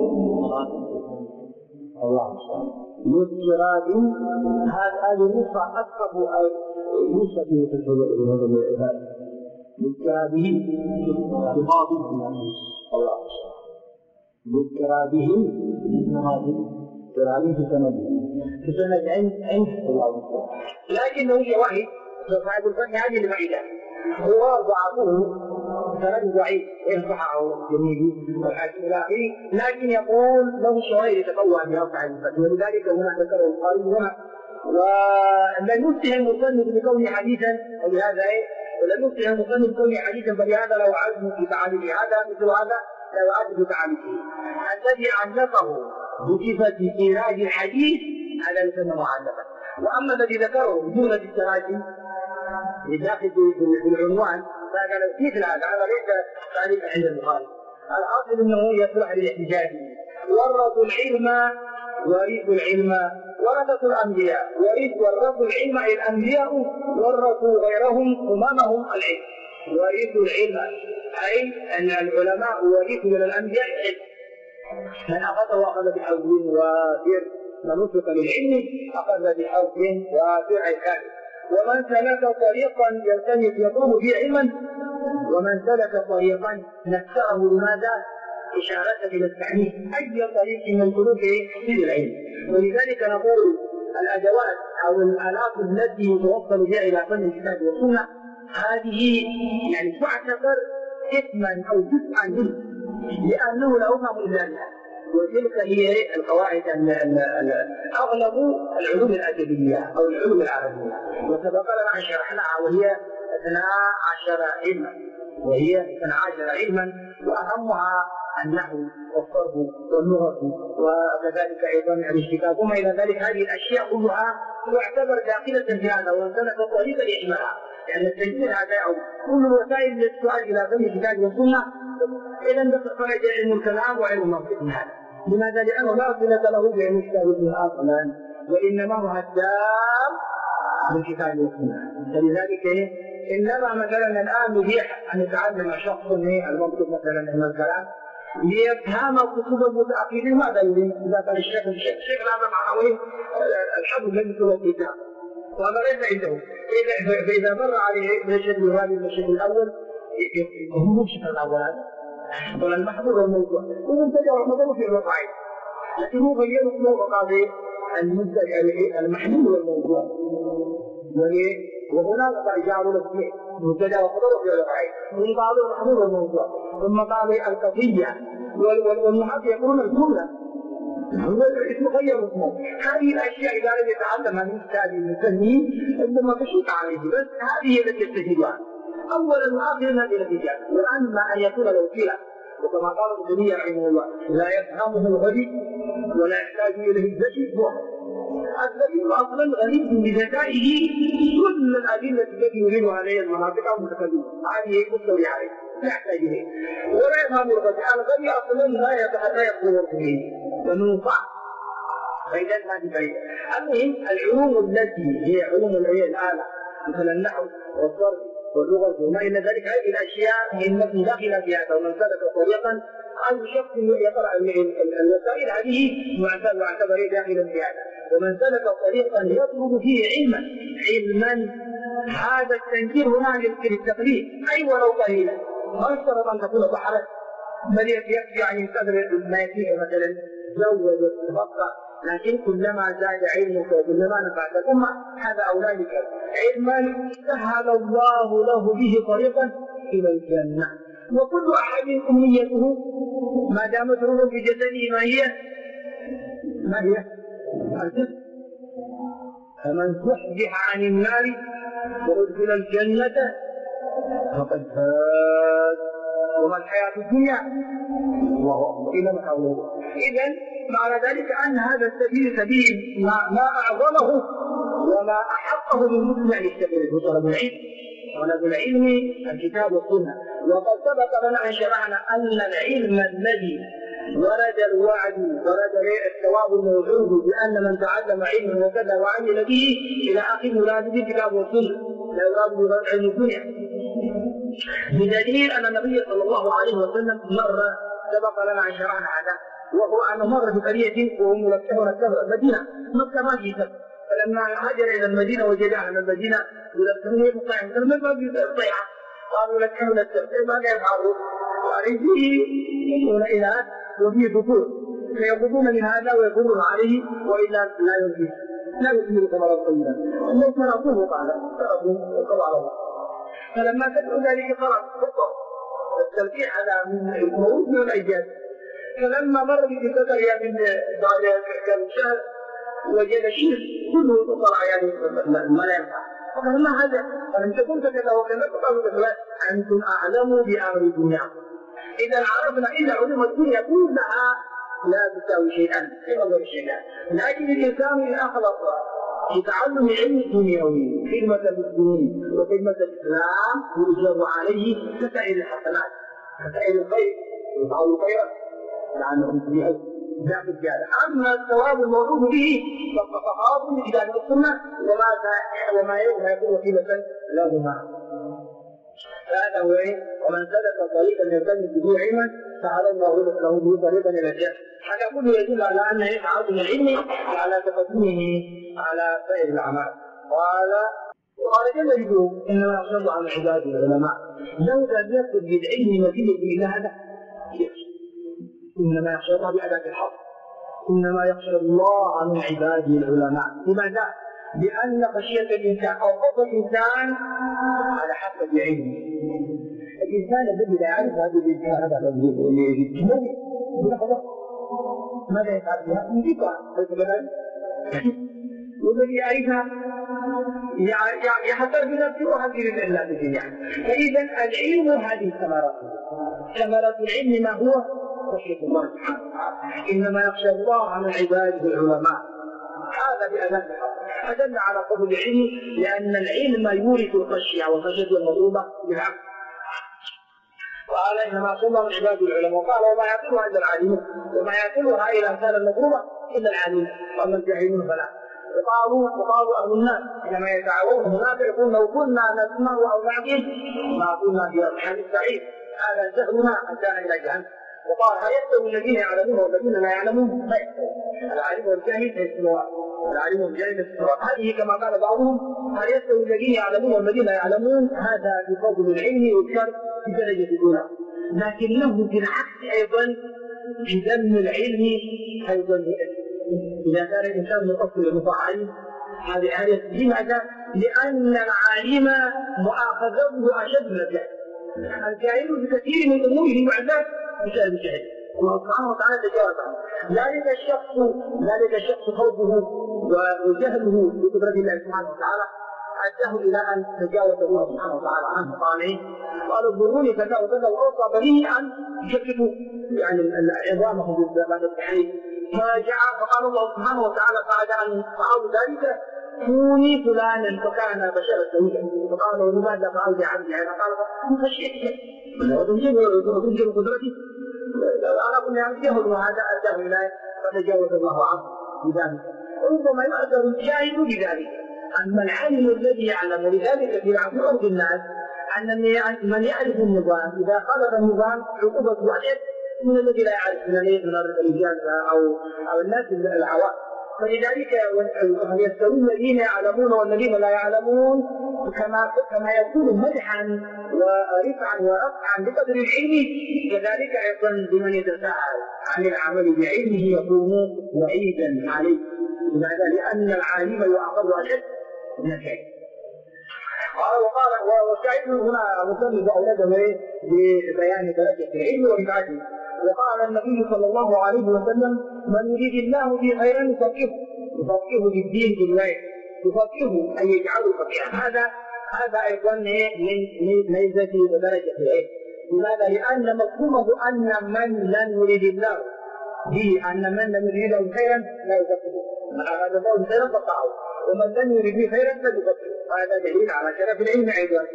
الله المستعان. باضطراب هذه النسخة أسقط نسخة في هذا العباد باضطرابه الله باضطرابه في سند عند الله، لكنه شواهد صاحب الفن هذه البعيدة هو ضعفه سند ضعيف ينصحه جميل والحاكم الى اخره، لكن يقول له شواهد يتقوى بها صاحب الفن، ولذلك هنا ذكره القارئ هنا. ولم يفتح المصنف بكونه حديثا، ولهذا ولم يفتح المصنف بكونه حديثا، فلهذا لو عزم في تعاليمه هذا مثل هذا لو عزم في تعاليمه الذي علقه بصفة إيراد الحديث هذا يسمى معلقا. وأما الذي ذكره بدون التراجم بداخل بالعنوان فقال مثل هذا ليس تعليق عند البخاري. الحاصل انه يصلح للاحتجاج. ورثوا العلم ورثة الانبياء ورثوا العلم اي الانبياء ورثوا غيرهم اممهم العلم. ورثوا العلم اي ان العلماء ورثوا من الانبياء العلم. من اخذه اخذ بحظ وافر، من وفق للعلم اخذ بحظ وافر اي كامل. ومن سلك طريقا يلتمس يطلب فيه علما، ومن سلك طريقا نكسره لماذا؟ إشارة إلى التعنيف، أي طريق من طرق تحصيل العلم. ولذلك نقول الأدوات أو الآلات التي يتوصل بها إلى فن الكتاب والسنة هذه يعني تعتبر اسما أو جزءا منه، لأنه لا يفهم إلا بها. وتلك هي القواعد أغلب العلوم الأدبية أو العلوم العربية، وسبق لنا أن شرحناها وهي 12 علما، وأهمها النحو والصرف واللغة وكذلك أيضا الاشتقاق وما إلى ذلك. هذه الأشياء كلها تعتبر داخلة في هذا وانسلك طريقة لإحمالها، لأن التجديد هذا أو كل الوسائل للسؤال إلى فهم الكتاب والسنة إذا خرج علم الكلام وعلم المنطق من هذا. لماذا؟ لأنه لا صلة له بعلم الكتاب والسنة أصلا، وإنما هو الدار بالكتاب والسنة. فلذلك إنما مثلا الآن نبيح أن يتعلم شخص المنطق مثلا من الكلام ليفهم كتب المتأخرين ماذا يريد. إذا كان الشيخ هذا معنوي الحمد لله كتب الكتاب وهذا ليس عنده، فإذا مر عليه من الشكل الثاني من الشكل الأول هم الشكل الأول ولا المحظور والموضوع ومنتجع والموضوع في الرقعين، لكن هو غير اسمه قاضي المحمول والموضوع. وهناك جعلوا الاثنين منتجع وخبر في الرقعين، ثم قالوا المحمول والموضوع، ثم قالوا القضية والمحاضر يقولون الجملة هو اسمه غير اسمه. هذه الأشياء إذا لم يتعلمها من كتاب المسلمين إنما تشوط عليه، بس هذه التي يستفيدها أولا وآخرا هذه النتيجة. وأما أن يكون له وسيلة، وكما قال ابن تيمية رحمه الله لا يفهمه الغبي ولا يحتاج إليه الذكي. الذكي أصلا غريب بذكائه كل الأدلة التي يريدها عليه المناطق المتكلمة هذه مستوي عليه لا يحتاج إليه. ولا يفهم الغبي أصلا لا يقول به ومنفع، فإذا ما في فائدة. المهم العلوم التي هي علوم الآلة مثل النحو والصرف واللغة وما إلى ذلك، هذه الأشياء من داخل في هذا. ومن سلك طريقا أي شخص يقرأ الوسائل هذه معتبر داخلا في هذا. ومن سلك طريقا يطلب فيه علما هذا التنكير هنا للتقليد أي ولو قليلا، ما اشترط أن تكون بحرا، بل يكفي عن القدر ما يكفيه مثلا زود وتبقى، لكن كلما زاد علمك وكلما نفعت الأمة هذا أولادك علما سهل الله له به طريقا إلى الجنة. وكل أحد أمنيته ما دامت روحه في جسده ما هي الجنة. فمن تحدث عن النار وادخل الجنة فقد فاز. وما الحياة الدنيا الله أكبر إلى ما حوله. إذن معنى ذلك أن هذا السبيل سبيل ما أعظمه وما أحقه للمسلم أن يستقبله طلب العلم. طلب العلم الكتاب والسنة، وقد سبق لنا أن شرعنا أن العلم الذي ورد الثواب الموجود بأن من تعلم علما وكذا وعمل به إلى آخر مراد بالكتاب والسنة، لا يراد بغير علم الدنيا، بدليل أن النبي صلى الله عليه وسلم سبق لنا أن شرعنا هذا، وهو أنه مر بقرية وهم ملكهون الكبر المدينة مكة ما في سبب، فلما هاجر إلى المدينة وجد أهل المدينة يلكهون مطيعا فلما الطيعة قالوا لكهون الكبر ماذا يفعلون؟ قال يكون إناث وفيه ذكور فيغضون من هذا ويغضون عليه وإلا لا يثمر ثمرا طيبا، أنه تركوه وقضى على الله. فلما تدعو ذلك خلاص خطر التلقيح على من الموت من الأجيال. فلما مر بقطرية من بعد كم شهر وجد شيء كله طلع يعني ما لا ينفع، فقال ما هذا؟ فلم تكن كذا وكذا، فقالوا أنتم أعلموا بأمر الدنيا. إذا عرفنا إن علوم الدنيا كلها لا تساوي شيئا في نظر الشيء، لكن الإنسان إن أخلص في تعلم علم الدنيوي خدمة المسلمين وخدمة الإسلام يجر عليه كسائر الحسنات، كسائر الخير يفعل خيرا لأنه يسمعه ذات الجادة. أما الثواب الموعود به فالصحابة من كتاب السنة وما يكون وسيلة لهما. هذا هو ومن سلك طريقا يلتمس به علما سهل الله له به طريقا الى الجنه. هذا كله يدل على ان تعظم العلم وعلى تقدمه على سائر الاعمال. وقال جل جلاله انما يخشى الله عن عباده العلماء. لو لم يكن بالعلم نتيجه الى هذا انما يخشى الله باداه الحق، انما يخشى الله من عباده العلماء. لماذا؟ لأن خشية الإنسان أو خوف الإنسان على حسب علمه. الإنسان الذي لا يعرف هذه الإنسان هذا الذي ماذا يفعل بها؟ يجيبها والذي يعرفها يحتاج بنفسه وهذه الله بالدنيا. فإذا العلم هذه ثمرة العلم ما هو؟ خشية الله سبحانه وتعالى. إنما يخشى الله عن عباده العلماء. هذا بأداة الحق أدل على فضل العلم، لأن العلم يورث الخشية والخشية المطلوبة بالعبد. وقال إنما يخشى الله من عباده العلماء، وقال وما يعقلها إلا العالمون، وما يعقلها إلى الأمثال المطلوبة إلا العالمون، وأما الجاهلون فلا. وقالوا أهل الناس حينما يتعاونون هناك يقول لو كنا نسمع أو نعقل ما كنا في أصحاب السعير، هذا جهلنا أن كان إلى جهنم. وقال هل يستوي الذين يعلمون والذين لا يعلمون؟ لا يستوي، العالم والجاهل يستوى، العالم والجاهل يستوى. هذه كما قال بعضهم هل يستوي الذين يعلمون والذين لا يعلمون، هذا بفضل العلم يذكر في درجة الأولى، لكنه بالعكس أيضا بذم العلم أيضا إذا كان الإنسان مقصر مفعل. هذه لماذا؟ لأن العالم مؤاخذته أشد من الجاهل. الجاهل بكثير من أموره معدات بسبب الجهل، الله سبحانه وتعالى تجاوز عنه. ذلك الشخص خوفه وجهله بقدرة الله سبحانه وتعالى أداه إلى أن تجاوز الله سبحانه وتعالى عنه. قال اضروني كذا وكذا، وأوصى بنيه أن يشككوا يعني عظامهم بعد التحريف. فقال الله سبحانه وتعالى بعد أن فعلوا ذلك كوني فلانا فكان بشرا سويا. فقالوا لماذا فعلت عبدي؟ قال من خشيتك وتنجب قدرتي. أنا كنا يعرفه وهذا أداه إليه فتجاوز الله عنه بذلك. ربما يؤثر الشاهد بذلك. أما العالم الذي يعلم، ولذلك في عقول الناس أن من يعرف النظام إذا خالف النظام عقوبته أشد من الذي لا يعرف من الرجال أو الناس العوام. فلذلك يستوي الذين يعلمون والذين لا يعلمون، كما يكون مدحا ورفعا ورفعا بقدر العلم، كذلك ايضا بمن يتساءل عن العمل بعلمه يكون وعيدا عليه. لماذا؟ لان العالم يعاقب اشد من الجاهل. وقال والشاهد هنا مصنف اولاده ببيان درجه العلم ورفعته. وقال النبي صلى الله عليه وسلم من يريد الله به خيرا يفقهه بالدين بالله، يفقهه أن يجعله فقيها. هذا أيضا من ميزة ودرجة العلم. لماذا؟ لأن مفهومه أن من لم يريد الله به، أن من لم يريد له خيرا لا يفقهه، من أراد الله خيرا فقهه، ومن لم يريد به خيرا فلا يفقهه. هذا دليل على شرف العلم أيضا.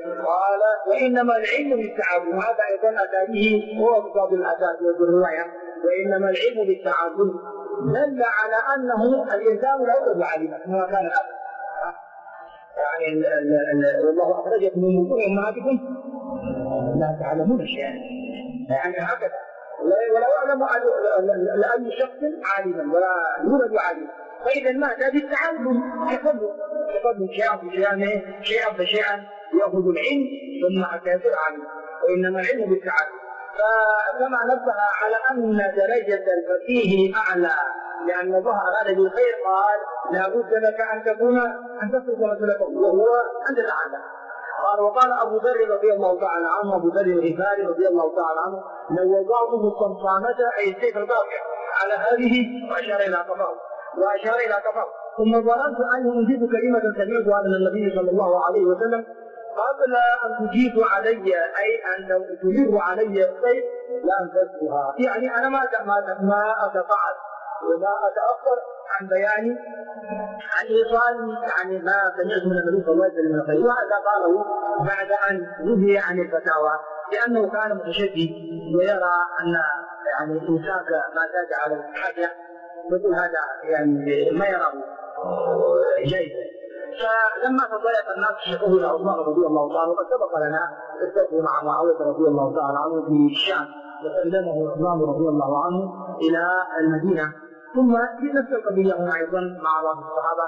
قال وإنما العلم بالتعلم. هذا أيضا أتى به هو كتاب الأساس والرواية. وإنما العلم بالتعلم دل على أنه الإنسان لا يولد عالما كما كان الأب. يعني والله أخرجكم من بطون أمهاتكم لا تعلمون شيئا. يعني هكذا ولا يعلم لأي شخص عالما ولا يولد عالما. فإذا مات بالتعلم تقدم شيئا فشيئا يأخذ العلم ثم حتى يصير عالما. وإنما العلم بالتعلم. فكما نبه على أن درجة الفقيه أعلى لأن الله أراد بالخير قال لا بد لك أن تصرف مسألتك وهو أن تتعلم. قال وقال أبو ذر رضي الله تعالى عنه أبو ذر الغفاري رضي الله تعالى عنه لو وضعته الصمصامة أي السيف القاطع على هذه وأشار إلى كفر ثم ظننت أني أنجز كلمة سمعتها من النبي صلى الله عليه وسلم قبل أن تجيب علي أي أن تجيب علي السيف لا أنفذها. يعني أنا ما أتفاعل وما أتأخر عن بياني عن إيصال يعني ما سمعت من النبي صلى الله عليه وسلم من الخير. وهذا قاله بعد أن نهي عن الفتاوى لأنه كان متشدد ويرى أن يعني إمساك ما زاد على الحاجة مثل هذا يعني ما يراه جيدا. فلما تضايق الناس شكوه إلى عثمان رضي الله تعالى وقد سبق لنا التفق مع معاوية رضي الله تعالى عنه في الشام وسلمه عثمان رضي الله عنه إلى المدينة ثم في نفس القضية هنا أيضا مع بعض الصحابة.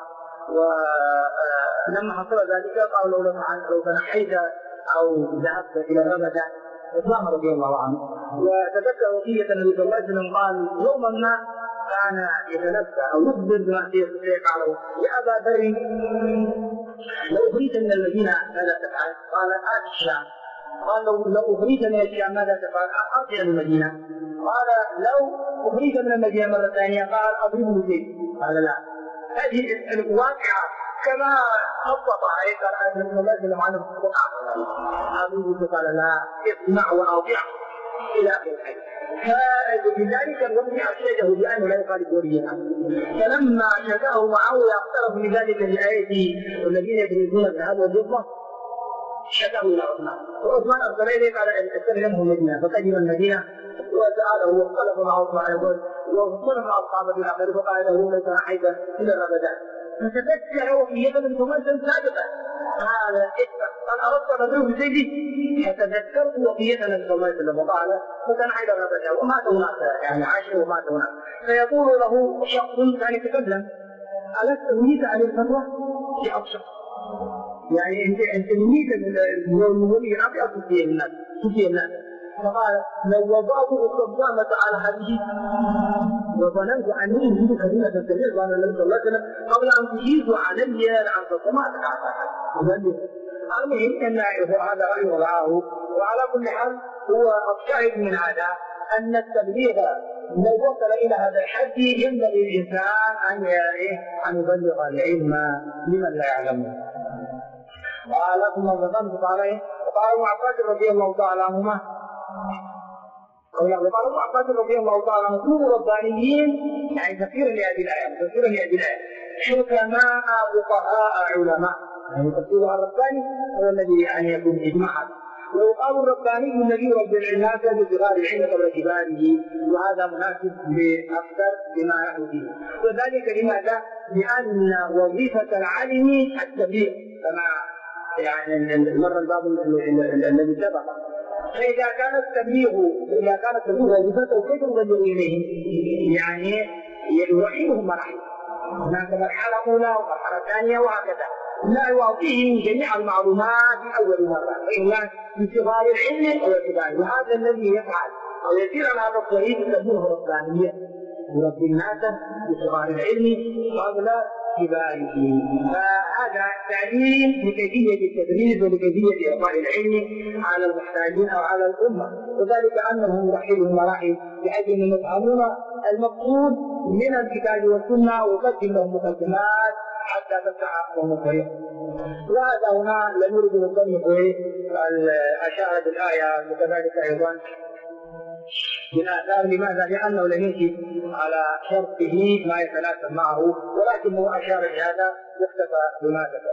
ولما حصل ذلك قالوا لو تنحيت أو ذهبت إلى الربدة عثمان رضي الله عنه. وتذكر وصية النبي صلى الله عليه وسلم قال يوما ما كان يتنبأ أو يخبر بمعصية الشيخ قالوا يا أبا ذر لو أخرجت من المدينة ماذا تفعل؟ قال آتي الشام. قال لو أخرجت من الشام ماذا تفعل؟ أرجع المدينة. قال لو أخرجت من المدينة مرة ثانية قال أضربه بالسيف. قال لا. هذه الواقعة كما خطط عليه قال أن الله جل وعلا أضربه قال لا اسمع وأطيع إلى آخر الحديث. فبذلك الوضع أشهده بأنه لا يخالف وليا. فلما شكاه معاوية اقترب من ذلك الآية والذين يكنزون الذهب والفضة شكاه إلى عثمان. وعثمان أرسل إليه قال استلمه المدينة فقدم المدينة وسأله واختلف مع عثمان واختلف مع أصحابه الآخر فقال له ليس نحيت إلى الأبدان. فتذكر وفيه من ثمانية سابقة هذا قال أردت أن أضرب بسيفي فتذكرت وفية النبي صلى الله عليه وسلم وقال فتنحيت الأبدان ومات هناك يعني عاش ومات هناك. فيقول له شخص كان يتكلم ألست نهيت عن الفتوى في أبشر يعني أنت نهيت من الولي الأبي أو تفيه الناس. فقال لو وضعته الصدامة على حديث وظننت أني أريد كلمة تستمر قال النبي صلى الله عليه وسلم قبل أن تجيز علي لعنت ما تفعل. المهم أن هذا رأي وضعه. وعلى كل حال هو الشاهد من هذا أن التبليغ لو وصل إلى هذا الحد ينبغي الإنسان أن يبلغ العلم لمن لا يعلمه. قال ثم ظننت عليه وقال ابن عباس رضي الله تعالى عنهما وقال ابن عباس رضي الله تعالى عنه كونوا ربانيين يعني تفسيرا لهذه الآية حكماء فقهاء علماء. يعني تفسيرها الرباني هو الذي يعني يكون إجماعا. ويقال الرباني الذي يربي الناس بصغار العلم قبل كباره وهذا مناسب أكثر بما نحن فيه. وذلك لماذا؟ لأن وظيفة العالم التبليغ كما يعني مر الباب الذي سبق. فإذا كان التبليغ وظيفته كيف نبلغ إليهم؟ يعني يعيدهم مراحل هناك مرحلة أولى ومرحلة ثانية وهكذا لا يعطيهم جميع المعلومات في أول مرة وإلا من صغار العلم أو الكبار. وهذا الذي يفعل أو يسير على هذا الطريق تبليغ ربانية يربي الناس بصغار العلم قبل كباره. فهذا تعليم لكيفية التدريس ولكيفية إعطاء العلم على المحتاجين أو على الأمة. وذلك أنهم يرحلهم مراحل بحيث أنهم يفهمون المقصود من الكتاب والسنة ويقدم لهم مقدمات حتى تفتح لهم الطريق. وهذا هنا لم يرد الصنف أشار بالآية وكذلك أيضا بالآثار. لماذا؟ لأنه لم يجد على شرطه ما يتناسب معه ولكنه أشار لهذا واكتفى بما ذكر.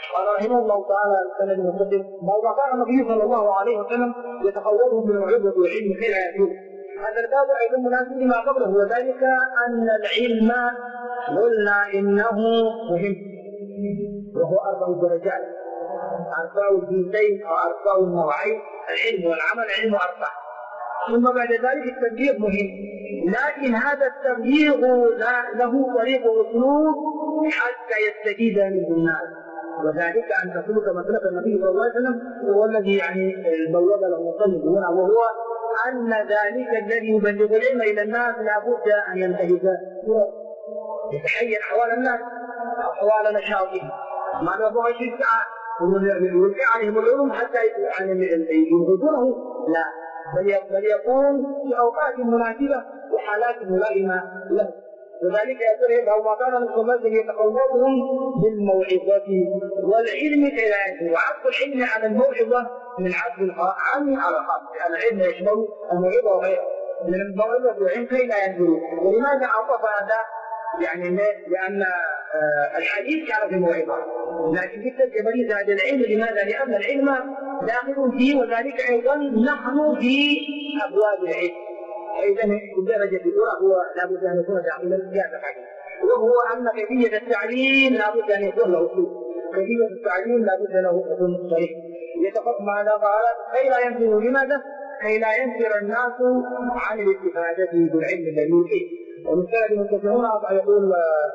قال رحمه الله تعالى السند المتصل: ما كان النبي صلى الله عليه وسلم يتخوضهم بالموعظة والعلم كي لا يكون. هذا الباب ايضا مناسب لما قبله، وذلك ان العلم قلنا انه مهم، وهو 4 درجات، 4 الجنسين او 4 النوعين، العلم والعمل، علم 4. ثم بعد ذلك التبليغ مهم، لكن هذا التبليغ له طريق واسلوب حتى يستفيد منه الناس، وذلك ان تسلك مسلك النبي صلى الله عليه وسلم هو الذي بوب له المصنف هنا، وهو ان ذلك الذي يبلغ العلم الى الناس لابد ان ينتهز يتحين احوال الناس، احوال نشاطهم، ما 24 ساعه ويلقي عليهم العلوم حتى ينهضونه، لا، بل يكون في اوقات مناسبه وحالات ملائمه له. وذلك يقول هو ما كان المسلمين يتقومون بالموعظه والعلم كي لا ينزل، وعطف العلم على الموعظه من عطف العام على الخاص، لان العلم يشمل الموعظه وغيرها من الموعظه والعلم كي لا ينزل. ولماذا عطف هذا؟ يعني لان الحديث كان في موعظه، لكن في الترجمه زاد العلم. لماذا؟ لان العلم داخل فيه، وذلك ايضا نحن في ابواب العلم. اذا الدرجه الاولى هو لابد ان يكون داخلا في هذا الحديث، وهو ان كيفيه التعليم لابد ان يكون له اسلوب، كيفيه التعليم لابد له يكون صريح يتفق مع هذا كي لا ينفر. لماذا؟ كي لا ينفر الناس عن الاستفاده بالعلم الذي فيه. ومثال المتفقون يقول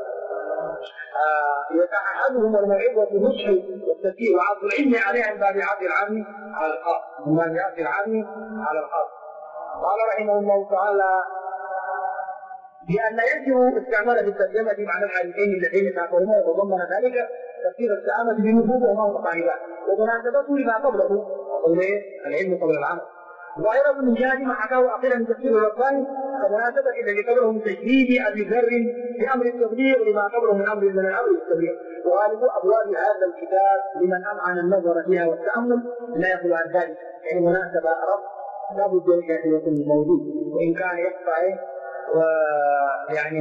يتعهدهم الموعظه النصح والتذكير وعرض العلم عليها من باب عرض العام على الخاص، من باب عرض العام على الخاص. قال رحمه الله تعالى: بأن لا يجب استعمال في الترجمة معنى الحديثين اللذين تأخذهما، وتضمن ذلك تفسير التعامل بنفوذ وما متقاربان، ومناسبته لما قبله وقوله العلم قبل العمل. وأيضا من جهة ما حكاه أخيرا من تفسير الرباني كمناسبة الذي قبله من تشديد أبي ذر بأمر التبليغ لما قبله من أمر التبليغ. وغالب أبواب هذا الكتاب لمن أمعن النظر فيها والتأمل لا يخلو عن ذلك، يعني مناسبة رب لا بد ان يكون موجود، وان كان يخفى ويعني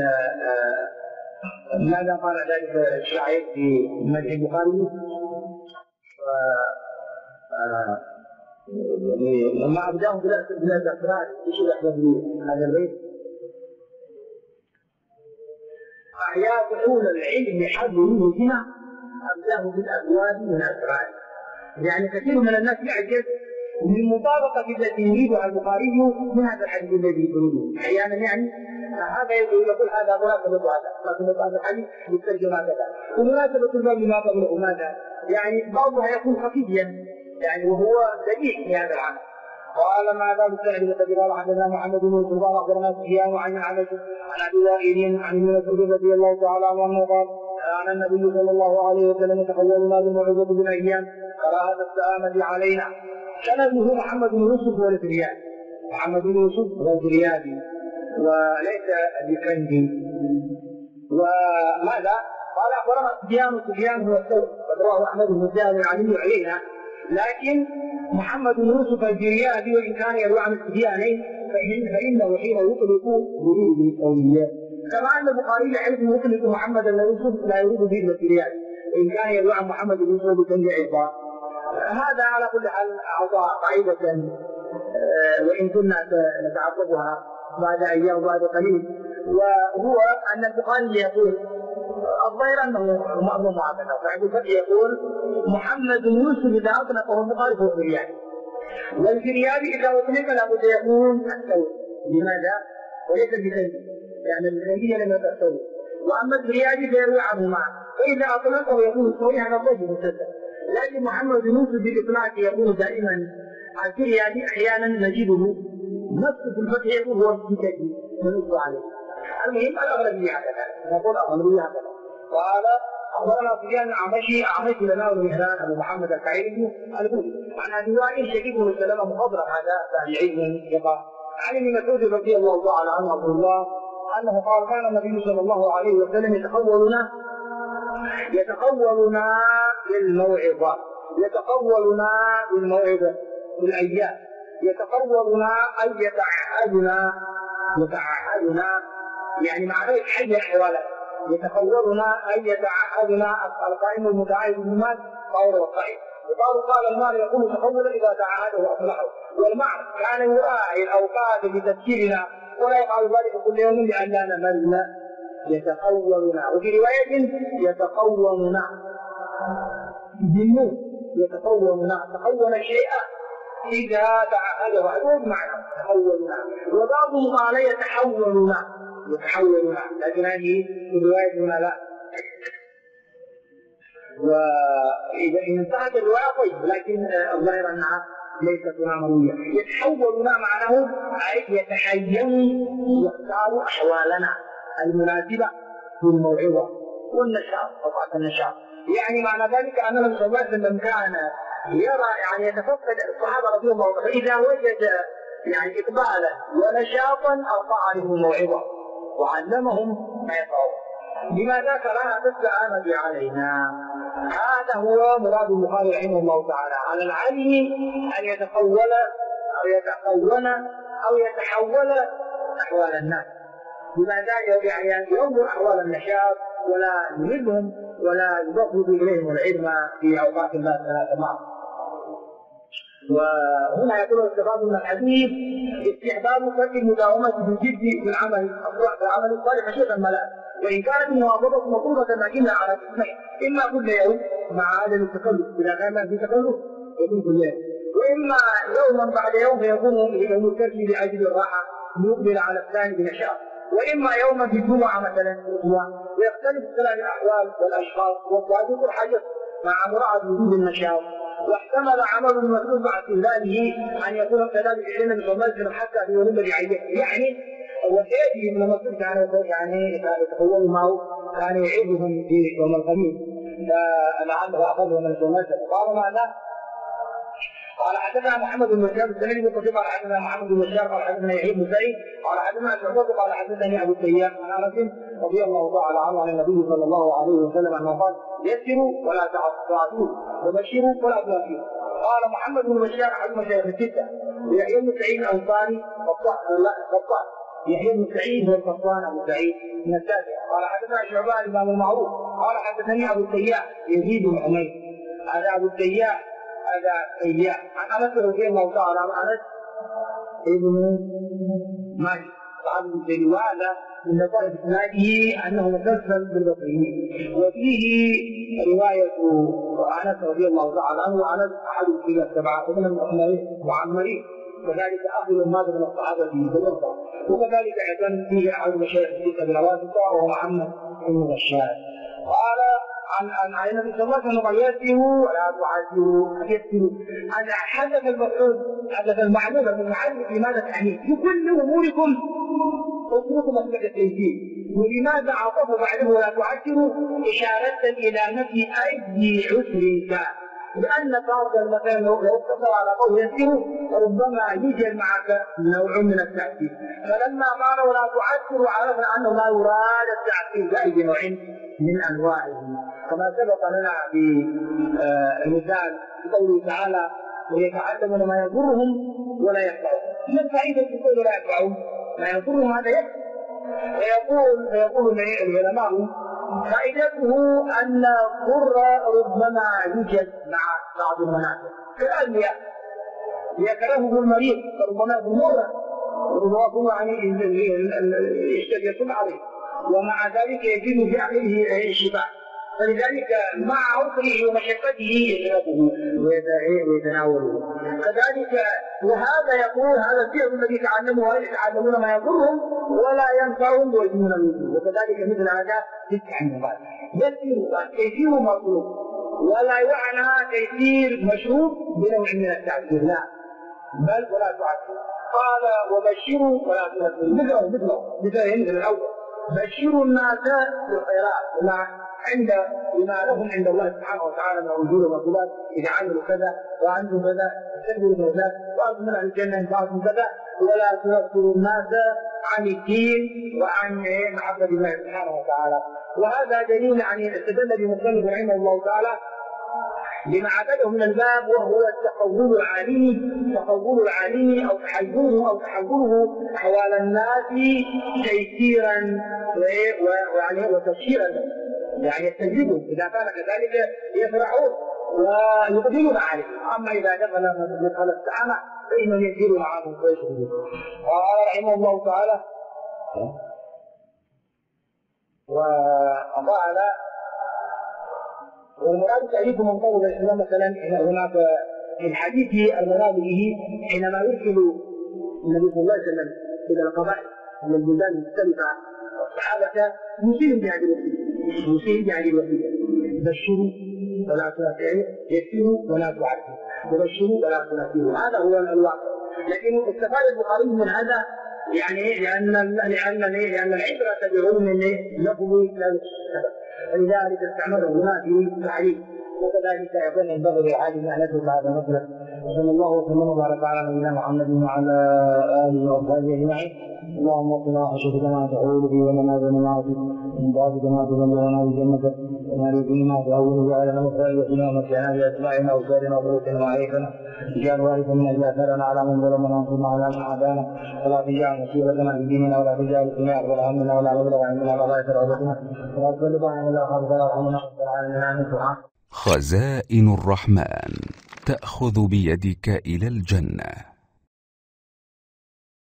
ماذا قال ذلك الشاعر في مدح البخاري؟ لما ابداه بلا تكرار يشرح هذا البيت: احياء فحول العلم حبله هنا ابداه بالابواب من الاسرار. يعني كثير من الناس يعجز من مطابقة التي يريدها البخاري من هذا الحديث الذي يريده. أحيانا يعني هذا يقول هذا مناسبة هذا، لكن هذا الحديث يترجم هكذا. ومناسبة الباب لما قبله ماذا؟ يعني بعضها يكون خفيا يعني وهو دقيق في هذا العمل. قال ماذا بالسعد وتجرى حدثنا محمد بن يوسف قال أخبرنا سفيان عن عنس عن أبي وائل عن ابن مسعود رضي الله تعالى عنه قال: كان النبي صلى الله عليه وسلم يتخولنا بالموعظة بالأيام كراهة السآمة علينا. سنده محمد بن يوسف هو الفريابي، محمد بن يوسف هو الفريابي وليس بكندي. وماذا؟ قال أخبرنا سفيان هو الثوري قد رواه أحمد بن زياد علي علينا، لكن محمد بن يوسف الفريابي وإن كان يروي عن السفيانين فإنه حين يطلق يريد بالأولياء، كما أن البخاري حين يطلق محمد بن يوسف لا يريد به الفريابي، وإن كان يروي عن محمد بن يوسف بكندي أيضا. هذا على كل حال أعطى قاعدة وإن كنا نتعقبها بعد أيام وبعد قليل، وهو أن البخاري يقول الظاهر أنه مأمون معاملة، فعند الفتح يقول محمد بن يوسف إذا أطلقه البخاري فهو الفريابي، والفريابي إذا أطلق لابد يكون الثوري. لماذا؟ وليس بكندي، يعني الكندية لم يكن الثوري، وأما الفريابي فيروي عنه معه، فإذا أطلقه يكون الثوري هذا الرجل مسدد. لكن محمد بن يوسف بالإطلاق يقول دائما الفريابي أحيانا نجده نفس في الفتح يقول هو الكندي ونص عليه. المهم الأغلبية هكذا، نقول الأغلبية هكذا. قال أخبرنا سفيان أعمشي لنا والمهران أبو محمد الكعيبي الكوفي عن أبي وائل شقيق بن سلمة مخضرم هذا أهل العلم يقال عن ابن مسعود رضي الله تعالى عنه عبد الله أنه قال: كان النبي صلى الله عليه وسلم يتقولنا بالموعظة بالأيام، يتقولنا أي يتعهدنا يعني معناه يتحير حواله، يتخولنا أي يتعهدنا القائم المتعاهد بالمال فهو الصحيح. قال المال يكون تخولا إذا تعاهده وأصلحه، والمعنى كان يراعي الأوقات بتذكيرنا ولا يفعل ذلك كل يوم لأننا نمل يتخولنا. وفي رواية يتخولنا بالنون يتخولنا، تخول شيء إذا تعهده عدو معنى تحولنا، وبعضهم قال يتحولنا لكن هذه الرواية هنا لا. وإذا انتهت الرواية طيب، لكن الظاهر أنها ليست هنا مروية. يتحولنا معناه أي يتحين يختار أحوالنا المناسبة للموعظة والنشاط أوقات النشاط. يعني معنى ذلك أن النبي صلى الله عليه وسلم كان يرى يعني يتفقد الصحابة رضي الله عنهم، فإذا وجد يعني إقبالا ونشاطا أرفع عنهم الموعظة وعلمهم ما يقرأون. لماذا كراهة الزعامة علينا؟ هذا هو مراد البخاري رحمه الله تعالى، على العلم أن يتقول أو يتقون أو يتحول أحوال الناس. لماذا؟ يعني ينظر أحوال النشاط ولا يهمهم ولا يضبط إليهم العلم في أوقات الناس تمام. وهنا يقول الاستفادة من الحديث استحباب ترك المداومة بالجد في العمل الصالح شيئا ملا، وإن كانت المواظبة مطلوبة لكنها على قسمين، إما كل يوم مع عدم التكلف إذا كان في تكلف يكون كل يوم، وإما يوما بعد يوم فيكون يوم الترك لأجل الراحة مقبل على الثاني بنشاط، وإما يوما في الجمعة مثلا ويختلف اختلاف الأحوال والأشخاص والواجب والحاجة مع مراعاة وجود النشاط. واحتمل عمل المسلوب مع استهلاله أن يكون كذلك العلم بالمسلم حتى في يوم الرعاية، يعني وسيأتي من المسلوب كان يعني يتخول معه كان يعيدهم في يوم الخميس، فلعله أخذه من المسلم. قال ماذا؟ قال حدثنا محمد بن بشار السنين بن قال حدثنا محمد بن بشار قال حدثنا يحيى بن سعيد قال حدثنا شعبة قال حدثني ابو التياح عن انس رضي الله تعالى عنه عن النبي صلى الله عليه وسلم انه قال يسروا ولا تعسروا وبشروا ولا تنفروا. قال محمد بن بشار احد مشايخ السته، ويحيى بن سعيد الانصاري قطان يحيى بن سعيد والقطان ابو سعيد من التاسعه. قال حدثنا شعبان الامام المعروف قال حدثني ابو التياح يزيد بن حميد. هذا ابو التياح هذا سياح عن انس رضي الله تعالى عن انس ابن مالك صحابي الجليل، وهذا من لطائف اسناده انه مسلسل بالبصريين. وفيه روايه انس رضي الله تعالى عنه انس احد السبعه ابن معمرين، وذلك اخذ المال من الصحابه بالارض، وكذلك ايضا فيه احد مشايخ السته بالرواتب وهو محمد بن بشار. قال عن النبي صلى الله عليه وسلم قال يسروا ولا تعسروا، يسروا. هذا حدث المفعول حدث المعلومه بالمعلم لماذا تعني؟ في كل اموركم اتركوا مسلك التيسير. ولماذا عطف بعده ولا تعسروا اشاره الى نفي اي عسر كان؟ لان بعض المثال لو اقتصر على قول يسروا ربما يوجد معك نوع من التعسير، فلما قال ولا تعسروا عرفنا انه لا يراد التعسير باي نوع من انواعه، كما سبق لنا في المثال بقوله تعالى ويتعلمون ما يضرهم ولا ينفعهم. ما الفائده في قول لا ينفعهم؟ ما يضرهم هذا يكفي. فيقول العلماء فائدته ان الضر ربما يوجد مع بعض المنافع كالالبياء يكرهه المريض فربما يكون مرة وربما يعني يشتكي عليه، ومع ذلك يجد في عقله الشفاء، فلذلك مع عسره ومشقته يشربه ويتناوله. كذلك وهذا يقول هذا الفعل الذي تعلمه يتعلمون ما يضرهم ولا ينفعهم ويجنون الوجود، وكذلك مثل هذا تسع النبات تيسير مطلوب ولا يعنى تيسير مشروط بنوع من التعسير، لا بل ولا تعسر. قال وبشروا ولا تنفروا مثل الاول بشروا الناس بالخيرات بما لهم عند الله سبحانه وتعالى من وجود المطلوبات، اذا عملوا كذا وعملوا كذا استكبروا كذا وانتم من اهل الجنه ان فعلتم كذا، ولا تنفروا الناس عن الدين وعن محبه الله سبحانه وتعالى. وهذا دليل يعني استدل بمصنف رحمه الله تعالى لما عقده من الباب، وهو التقول العالمي أو تحوله أحوال الناس تيسيرا وتبشيرا، يعني يستجيبون إذا كان كذلك يفرحون ويقبلون عليه. أما إذا دخل السعامة فإنهم ينزلون عنه ويشركون. قال رحمه الله تعالى: وقال: والمراد تعريف من قول الإسلام مثلا هناك في الحديث المراد به حينما يرسل النبي صلى الله عليه وسلم إلى القبائل من البلدان المختلفة والصحابة يوصيهم بهذه الوصية: بشروا ولا تنفروا، يسروا ولا تعسروا، وبشروا ولا تنفروا. هذا هو الواقع. لكن استفاد البخاري من هذا يعني لأن العبرة بعموم لفظ لا يخص، ولذلك استعمله هنا في التعريف. وكذلك يكون ينبغي لعالم ان يدرك هذا المطلب. وصلى الله وسلم وبارك على نبينا محمد وعلى اله واصحابه اجمعين. اللهم اقنا خشيتك ما تحول به ولنا بين معاصيك، من طاعتك ما تبلغنا بجنتك، وما يقينا تهون علينا مصائبنا ومتعنا باسماعنا وابصارنا وقوتنا وعيشنا، اجعل وارثا من اجل على من ظلمنا وانصرنا على من عادانا، ولا تجعل مصيبتنا في ديننا، ولا تجعل الدنيا اكبر همنا ولا مبلغ علمنا ولا غايه رغبتنا، ولا تسلط علينا خلق رحمنا وعلمنا سبحانك. خزائن الرحمن تأخذ بيدك إلى الجنة.